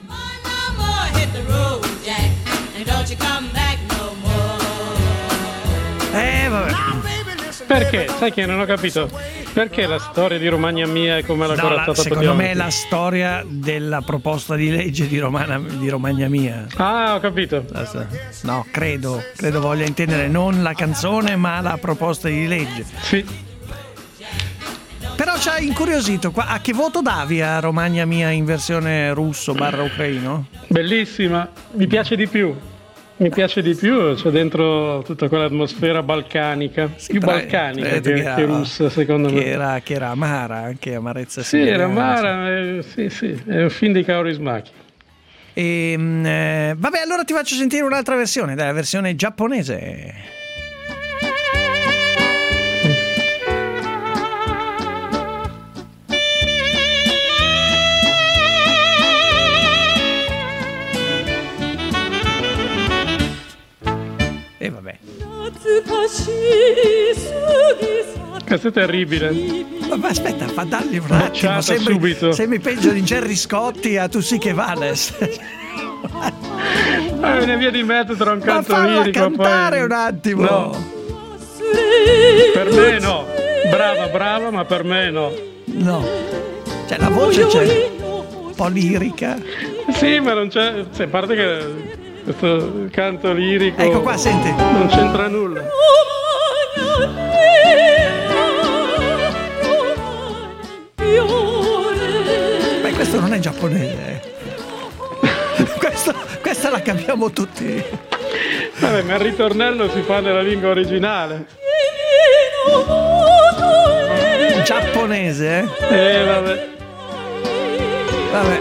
Eh vabbè. Perché? Sai che non ho capito. Perché la storia di Romagna mia è come la No, corazzata la, a secondo Potionchi? me è la storia della proposta di legge di, Romana, di Romagna mia. Ah, ho capito. No, credo, credo voglia intendere non la canzone ma la proposta di legge. Sì. Però ci ha incuriosito, qua- a che voto davi a Romagna mia in versione russo barra ucraino? Bellissima, mi piace di più. Mi piace di più, c'è dentro tutta quell'atmosfera balcanica, più tra- balcanica eh, che, che era- che russa secondo che me. Era, che era amara, anche amarezza Sì, era siberiana, amara, eh, sì, sì, è un film di Kaurismäki. E, mm, eh, vabbè, allora ti faccio sentire un'altra versione, dai, la versione giapponese. E vabbè. Questo è terribile. Ma, ma aspetta, fa dargli un attimo, Bocciata sembri, subito. sembri peggio di Gerry Scotti a Tu sì che vales. Ah, viene via di mezzo tra un Ma canto falla lirico cantare poi... un attimo. No, per me no. Brava, brava, ma per me no. No. Cioè la voce c'è un po' lirica. Sì, ma non c'è... Cioè, a parte che questo canto lirico... Ecco qua, senti. Non c'entra nulla. Beh, questo non è giapponese. eh. questo, questa la capiamo tutti. Vabbè, ma il ritornello si fa nella lingua originale. Giapponese? Eh, vabbè. Vabbè.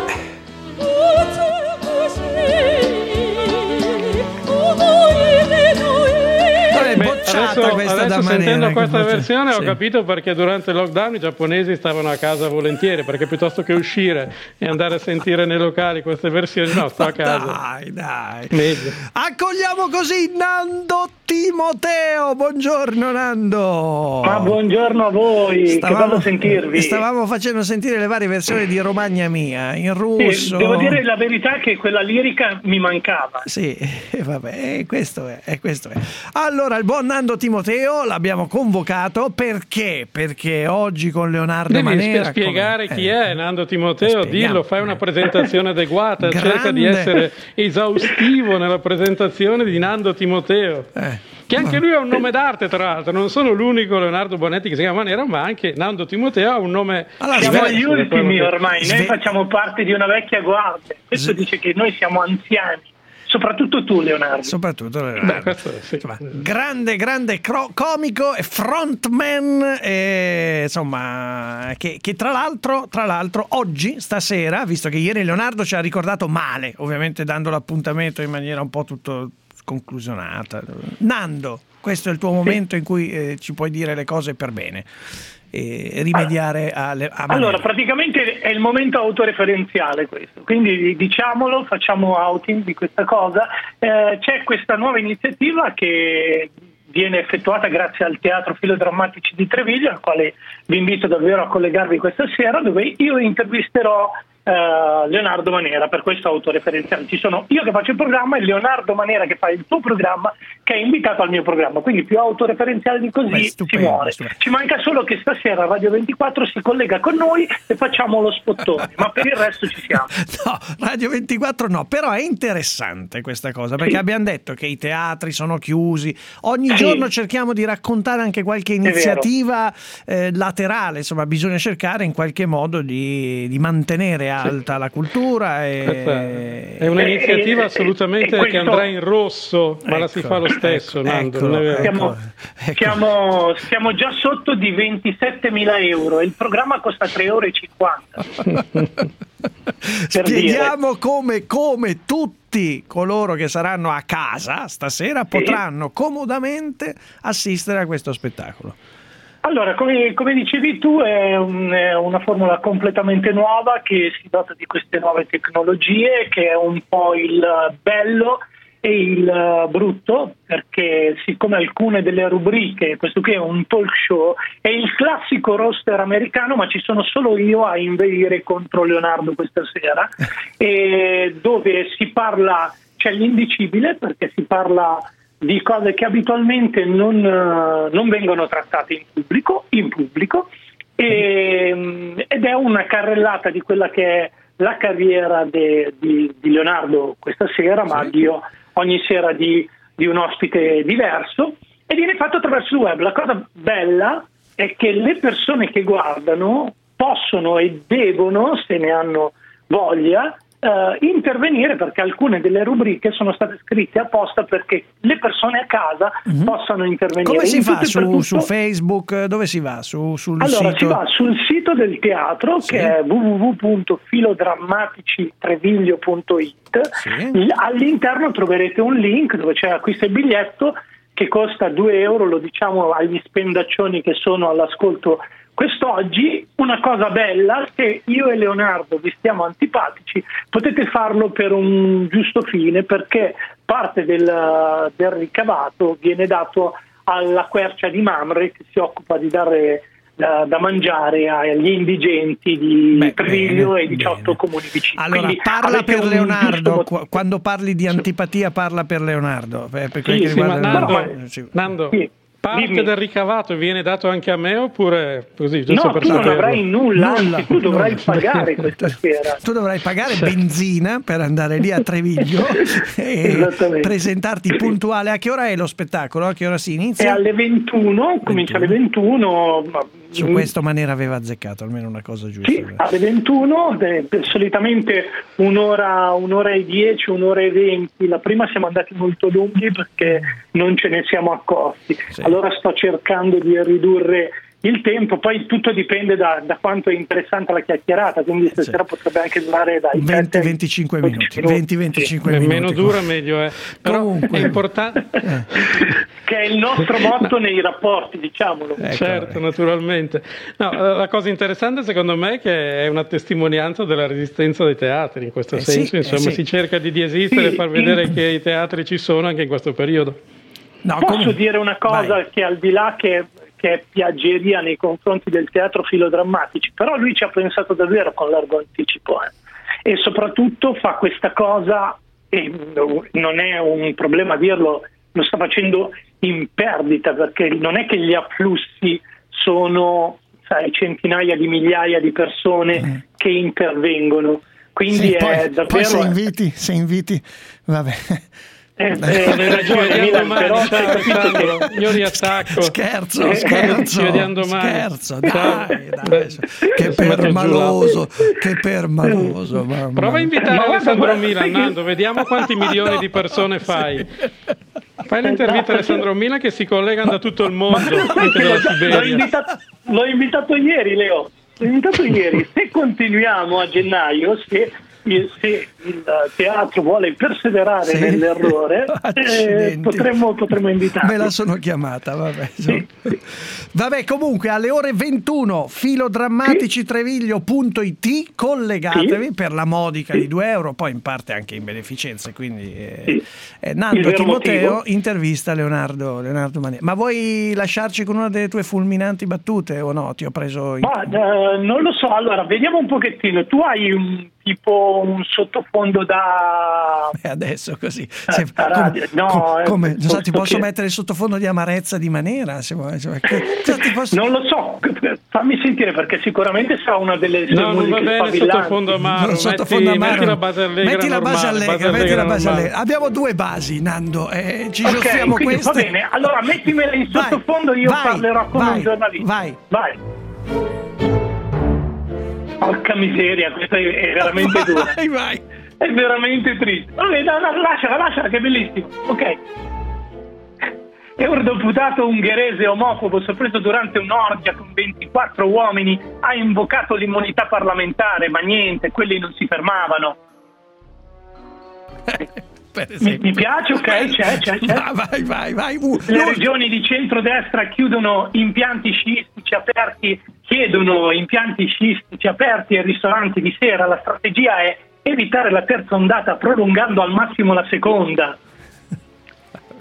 Vabbè, Beh, bocciata adesso, questa adesso da sentendo Manera, questa che boccia- versione ho sì. capito perché durante il lockdown i giapponesi stavano a casa volentieri, perché piuttosto che uscire e andare a sentire nei locali queste versioni, no, sto a casa. Dai, dai. Meglio. Accogliamo così Nando Timoteo. Buongiorno Nando. Ma buongiorno a voi, che bello sentirvi. Stavamo facendo sentire le varie versioni di Romagna mia, in Sì, russo. devo dire la verità che quella lirica mi mancava. Sì, eh, vabbè, eh, questo è, eh, questo è. Allora, il buon Nando Timoteo l'abbiamo convocato perché? Perché oggi con Leonardo Devi Manera... spie- spiegare come- chi eh, è Nando Timoteo, spieghiamo. dillo, fai una presentazione adeguata, cerca di Grande. essere esaustivo nella presentazione di Nando Timoteo. Eh. Che anche lui ha un nome d'arte, tra l'altro, non sono l'unico Leonardo Bonetti che si chiama Manera, ma anche Nando Timoteo ha un nome Siamo diverso gli da quello ultimi che- ormai, noi facciamo parte di una vecchia guardia. Questo dice che noi siamo anziani, soprattutto tu Leonardo. Soprattutto Leonardo. Beh, questo sì. Insomma, grande, grande cro- comico e frontman, e, insomma, che, che tra l'altro, tra l'altro oggi, stasera, visto che ieri Leonardo ci ha ricordato male, ovviamente dando l'appuntamento in maniera un po' tutto conclusionata. Nando, questo è il tuo momento in cui eh, ci puoi dire le cose per bene e rimediare alle, a Manera. Allora, praticamente è il momento autoreferenziale questo, quindi diciamolo, facciamo outing di questa cosa. Eh, c'è questa nuova iniziativa che viene effettuata grazie al Teatro Filodrammatici di Treviglio, al quale vi invito davvero a collegarvi questa sera, dove io intervisterò Uh, Leonardo Manera per questo autoreferenziale. Ci sono io che faccio il programma e Leonardo Manera che fa il tuo programma, che è invitato al mio programma, quindi più autoreferenziale di così Beh, si stupendo, muore. stupendo. Ci manca solo che stasera Radio ventiquattro si collega con noi e facciamo lo spottone, ma per il resto ci siamo. No, Radio ventiquattro no, però è interessante questa cosa, perché Sì. abbiamo detto che i teatri sono chiusi, ogni Sì. giorno cerchiamo di raccontare anche qualche iniziativa eh, laterale, insomma bisogna cercare in qualche modo di, di mantenere alta la cultura Questa e... è un'iniziativa assolutamente e questo- che andrà in rosso, ma la si Ecco, fa lo stesso, ecco, Nando, ecco, non è vero? Siamo, ecco. siamo, siamo già sotto di ventisettemila euro e il programma costa tre euro e cinquanta. Spieghiamo come, come tutti coloro che saranno a casa stasera potranno comodamente assistere a questo spettacolo. Allora, come, come dicevi tu, è, un- è una formula completamente nuova che si dota di queste nuove tecnologie, che è un po' il bello e il uh, brutto, perché siccome alcune delle rubriche, questo qui è un talk show, è il classico roster americano, ma ci sono solo io a inveire contro Leonardo questa sera, e dove si parla, c'è l'indicibile, perché si parla di cose che abitualmente non, uh, non vengono trattate in pubblico, in pubblico e, ed è una carrellata di quella che è la carriera de, di, di Leonardo questa sera, ma sì. di ogni sera di, di un ospite diverso, e viene fatto attraverso il web. La cosa bella è che le persone che guardano possono e devono, se ne hanno voglia, Uh, intervenire, perché alcune delle rubriche sono state scritte apposta perché le persone a casa mm-hmm. possano intervenire. Come si in fa? Su, tutto... su Facebook? Dove si va? Su, sul allora sito? si va sul sito del teatro, sì. che è w w w punto filodrammatici treviglio punto i t. Sì. All'interno troverete un link dove c'è acquista il biglietto, che costa due euro, lo diciamo agli spendaccioni che sono all'ascolto quest'oggi. Una cosa bella, se io e Leonardo vi stiamo antipatici, potete farlo per un giusto fine, perché parte del, del ricavato viene dato alla quercia di Mamre, che si occupa di dare da, da mangiare agli indigenti di Beh, Treviglio bene, e diciotto bene. comuni vicini. Allora, Quindi parla per Leonardo, giusto... quando parli di antipatia parla per Leonardo. Per, per sì, che sì, ma Nando, Leonardo. Sì. Nando sì. parte Dimmi. del ricavato viene dato anche a me, oppure così giusto no, per tu saperlo? non avrai nulla, nulla anzi, tu dovrai nulla. pagare questa sera. Tu dovrai pagare benzina per andare lì a Treviglio e presentarti puntuale. A che ora è lo spettacolo? A che ora si inizia? È alle ventuno, comincia alle ventuno. Su questo Manera aveva azzeccato almeno una cosa giusta. Sì, alle ventuno, eh, solitamente un'ora, un'ora e dieci, un'ora e venti. La prima siamo andati molto lunghi perché non ce ne siamo accorti. Sì. Allora sto cercando di ridurre il tempo, poi tutto dipende da, da quanto è interessante la chiacchierata, quindi stasera sì. potrebbe anche durare dai venti venticinque minuti, venti venticinque sì. minuti. Meno dura meglio è. Però comunque è importante eh. che è il nostro motto nei rapporti, diciamolo. Ecco, certo, naturalmente. No, la cosa interessante secondo me è che è una testimonianza della resistenza dei teatri in questo eh senso, sì, insomma eh sì. si cerca di, di esistere e sì, far vedere sì. che i teatri ci sono anche in questo periodo. No, Posso come... dire una cosa Vai. che al di là che che è piaggeria nei confronti del teatro Filodrammatici, però lui ci ha pensato davvero con largo anticipo eh. e soprattutto fa questa cosa, e non è un problema dirlo, lo sta facendo in perdita, perché non è che gli afflussi sono, sai, centinaia di migliaia di persone mm. che intervengono, quindi sì, è poi, davvero poi se inviti, se inviti vabbè. Eh, eh, ragione, Milan, però che... io riattacco. Scherzo, scherzo, ci vediamo domani. Scherzo, dai, dai, che permaloso, che permaloso. Mamma. Prova a invitare Alessandro Milan, Nando, vediamo quanti milioni no, di persone fai. Fai l'intervista a Alessandro Milan che si collegano da tutto il mondo, anche dalla Siberia. L'ho invitato, l'ho invitato ieri, Leo. L'ho invitato ieri. Se continuiamo a gennaio, se se il teatro vuole perseverare sì. nell'errore eh, potremmo, potremmo invitarlo. Me la sono chiamata, vabbè. Sì. Vabbè, comunque alle ore ventuno filodrammatici treviglio punto i t, collegatevi sì. per la modica di due euro, poi in parte anche in beneficenza, quindi eh, sì. eh, Nando Timoteo intervista Leonardo, Leonardo Manera. Ma vuoi lasciarci con una delle tue fulminanti battute o no? Ti ho preso in... Ma, uh, non lo so, allora vediamo un pochettino. Tu hai un tipo un sottofondo da Beh, adesso così se, come, no, come, come non so, ti posso che... mettere il sottofondo di amarezza di Manera se vuoi, cioè, che, ti posso... non lo so, fammi sentire, perché sicuramente sarà una delle sue no, non va bene sottofondo amaro, sottofondo metti, amaro. metti la base allegra metti la base normale, allegra, base metti la base normale. allegra. Abbiamo due basi, Nando, eh, ci okay, giochiamo queste. Va bene, allora mettimela in sottofondo, io vai, parlerò con vai, un giornalista. Vai, vai. Porca miseria, questa è veramente dura. Vai, vai. È veramente triste. Vabbè, no, no, lasciala, lasciala, che è bellissimo. Ok. Eurodeputato ungherese omofobo sorpreso durante un'orgia con ventiquattro uomini ha invocato l'immunità parlamentare, ma niente, quelli non si fermavano. Mi, mi piace, ok, c'è, c'è, c'è. Vai, vai, vai. Uh, Le regioni di centrodestra chiudono impianti sciistici aperti, chiedono impianti sciistici aperti e ristoranti di sera. La strategia è evitare la terza ondata prolungando al massimo la seconda.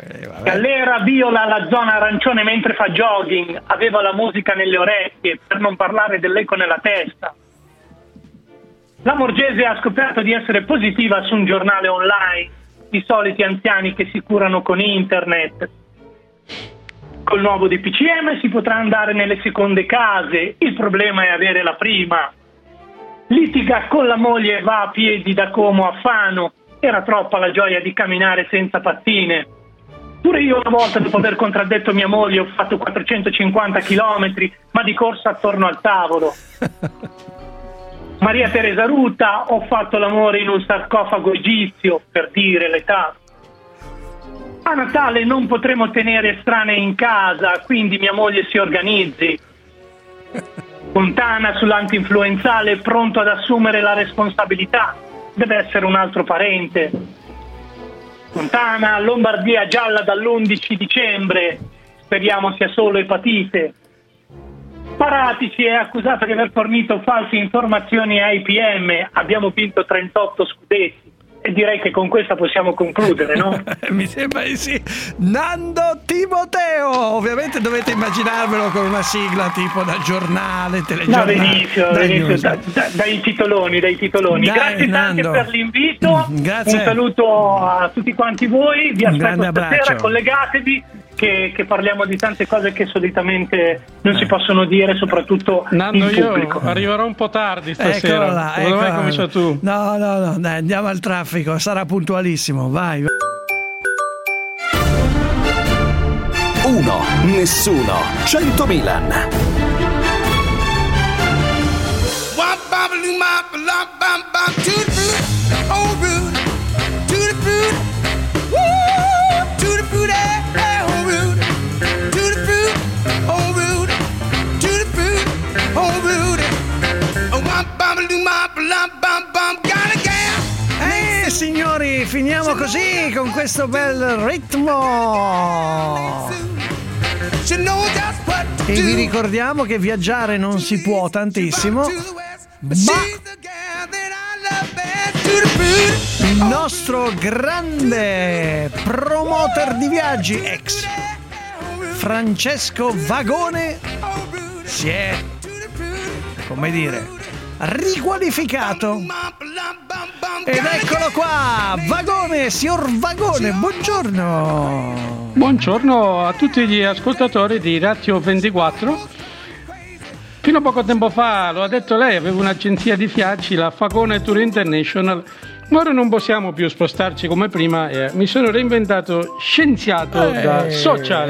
Gallera viola la zona arancione mentre fa jogging, aveva la musica nelle orecchie, per non parlare dell'eco nella testa. La Morgese ha scoperto di essere positiva su un giornale online, i soliti anziani che si curano con internet. Col nuovo D P C M si potrà andare nelle seconde case, il problema è avere la prima. Litiga con la moglie e va a piedi da Como a Fano, era troppa la gioia di camminare senza pattine. Pure io una volta, dopo aver contraddetto mia moglie, ho fatto quattrocentocinquanta chilometri, ma di corsa attorno al tavolo. Maria Teresa Ruta, ho fatto l'amore in un sarcofago egizio, per dire l'età. A Natale non potremo tenere estranei in casa, quindi mia moglie si organizzi. Fontana sull'antinfluenzale, pronto ad assumere la responsabilità, deve essere un altro parente. Fontana, Lombardia gialla dall'undici dicembre, speriamo sia solo epatite. Paratici è accusato di aver fornito false informazioni ai P M, abbiamo vinto trentotto scudetti. E direi che con questa possiamo concludere, no? Mi sembra di sì. Nando Timoteo, ovviamente dovete immaginarvelo con una sigla tipo da giornale, telegiornale. No, benissimo, benissimo. Da, da, dai titoloni, dai titoloni. Dai, Grazie Nando. tante per l'invito. Grazie. Un saluto a tutti quanti voi. Vi Un aspetto grande stasera, abbraccio. collegatevi. Che, che parliamo di tante cose che solitamente non si possono dire, soprattutto Nando, in io pubblico. arriverò un po' tardi stasera. Eccolo là, Dove vai, eccolo. comincia tu? No, no, no, dai, andiamo al traffico, sarà puntualissimo, vai. uno, nessuno, cento Milan. Eh signori, finiamo così con questo bel ritmo. E vi ricordiamo che viaggiare non si può tantissimo, ma il nostro grande promoter di viaggi ex Francesco Vagone si è, come dire, riqualificato. Ed eccolo qua, Vagone, signor Vagone, buongiorno. Buongiorno a tutti gli ascoltatori di Radio ventiquattro. Fino a poco tempo fa, lo ha detto lei, avevo un'agenzia di viaggi, la Vagone Tour International. Ma ora non possiamo più spostarci come prima, eh, mi sono reinventato scienziato Eh. da social.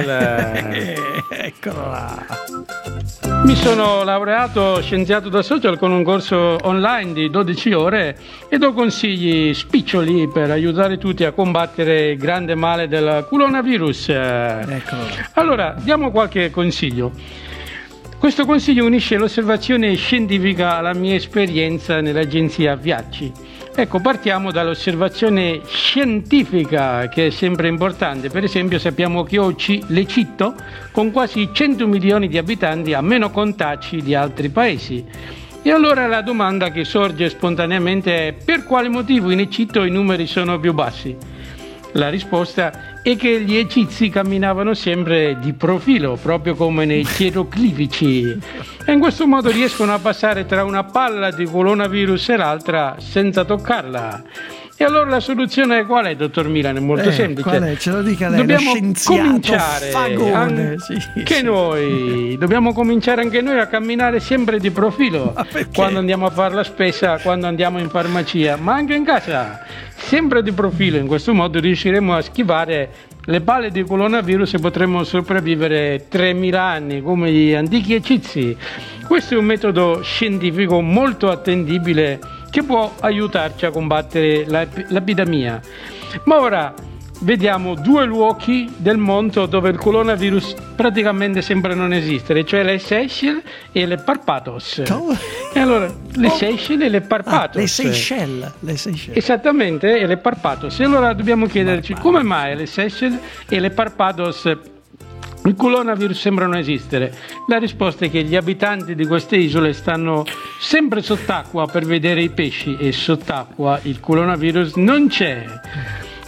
Eccolo là. Mi sono laureato scienziato da social con un corso online di dodici ore e do consigli spiccioli per aiutare tutti a combattere il grande male del coronavirus. Eccolo. Allora, diamo qualche consiglio. Questo consiglio unisce l'osservazione scientifica alla mia esperienza nell'agenzia viaggi. Ecco, partiamo dall'osservazione scientifica, che è sempre importante. Per esempio, sappiamo che oggi l'Egitto, con quasi cento milioni di abitanti, ha meno contagi di altri paesi. E allora la domanda che sorge spontaneamente è: per quale motivo in Egitto i numeri sono più bassi? La risposta è che gli egizi camminavano sempre di profilo, proprio come nei geroglifici, e in questo modo riescono a passare tra una palla di coronavirus e l'altra senza toccarla. E allora la soluzione qual è, dottor Milan? È molto Eh, semplice. qual è? Ce lo dica lei, Dobbiamo lo scienziato cominciare Vagone, anche sì, sì. noi. Dobbiamo cominciare anche noi a camminare sempre di profilo quando andiamo a fare la spesa, quando andiamo in farmacia, ma anche in casa. Sempre di profilo, in questo modo riusciremo a schivare le palle di coronavirus e potremo sopravvivere tremila anni come gli antichi egizi. Questo è un metodo scientifico molto attendibile che può aiutarci a combattere la- l'epidemia. Ma ora vediamo due luoghi del mondo dove il coronavirus praticamente sembra non esistere, cioè le Seychelles e le Barbados. E allora, le Seychelles e le Barbados. Ah, le Seychelles, le Seychelles. Esattamente, e le Barbados. E allora dobbiamo chiederci come mai le Seychelles e le Barbados il coronavirus sembrano esistere. La risposta è che gli abitanti di queste isole stanno sempre sott'acqua per vedere i pesci e sott'acqua il coronavirus non c'è.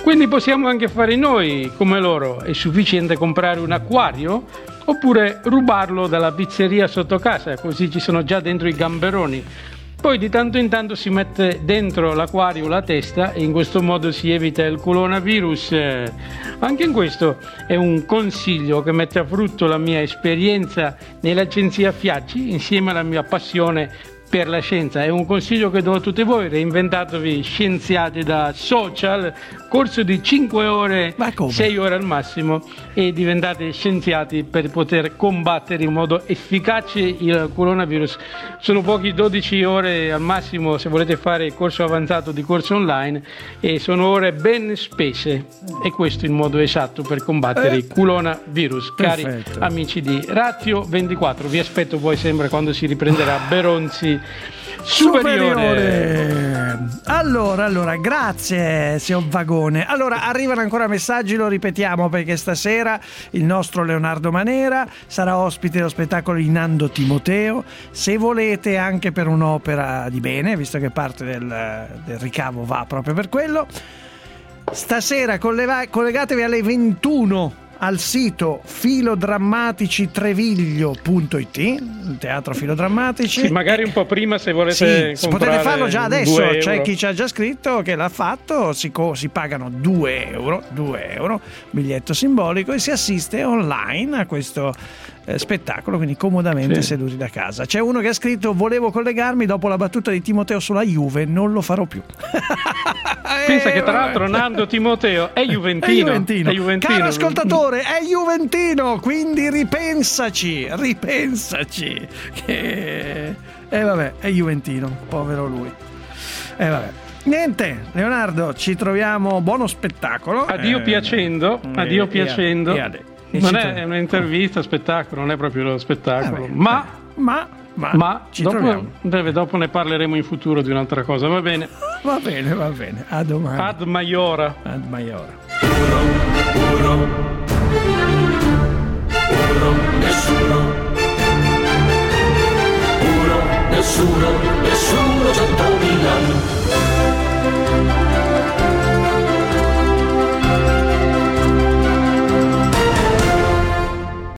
Quindi possiamo anche fare noi come loro. È sufficiente comprare un acquario oppure rubarlo dalla pizzeria sotto casa, così ci sono già dentro i gamberoni. Poi di tanto in tanto si mette dentro l'acquario la testa e in questo modo si evita il coronavirus. Anche in questo è un consiglio che mette a frutto la mia esperienza nell'agenzia Fiacci insieme alla mia passione per la scienza. È un consiglio che do a tutti voi: reinventatevi scienziati da social, corso di cinque ore, sei ore al massimo, e diventate scienziati per poter combattere in modo efficace il coronavirus. Sono pochi dodici ore al massimo se volete fare il corso avanzato di corso online, e sono ore ben spese, e questo è il modo esatto per combattere il coronavirus. Cari Perfetto. amici di Radio ventiquattro, vi aspetto poi sempre quando si riprenderà Beronzi Superiore. Superiore. Allora, allora, grazie signor Vagone. Allora, arrivano ancora messaggi, lo ripetiamo perché stasera il nostro Leonardo Manera sarà ospite dello spettacolo di Nando Timoteo. Se volete, anche per un'opera di bene, visto che parte del, del ricavo va proprio per quello, stasera collega- collegatevi alle ventuno al sito filodrammatici treviglio punto it, il teatro Filodrammatici. Sì, magari un po' prima se volete sì, comprare. potete farlo già adesso. due C'è euro. chi ci ha già scritto che l'ha fatto. Si, co- si pagano due euro, due euro, biglietto simbolico, e si assiste online a questo eh, spettacolo, quindi comodamente Sì. seduti da casa. C'è uno che ha scritto: volevo collegarmi dopo la battuta di Timoteo sulla Juve, non lo farò più. Pensa che tra l'altro Nando Timoteo è juventino. È juventino. È juventino. Caro ascoltatore, è juventino, quindi ripensaci, ripensaci. Che... Eh vabbè, è juventino, povero lui. Eh vabbè. Niente, Leonardo, ci troviamo, buono spettacolo. Addio eh, piacendo, eh, addio e- piacendo. e ade- e non ci è troviamo. un'intervista, spettacolo, non è proprio lo spettacolo. Eh beh, ma, ma, ma, ma ci dopo, troviamo. deve- dopo ne parleremo in futuro di un'altra cosa, va bene? Va bene, va bene. A domani. Ad Maiora. Ad Maiora. Nessuno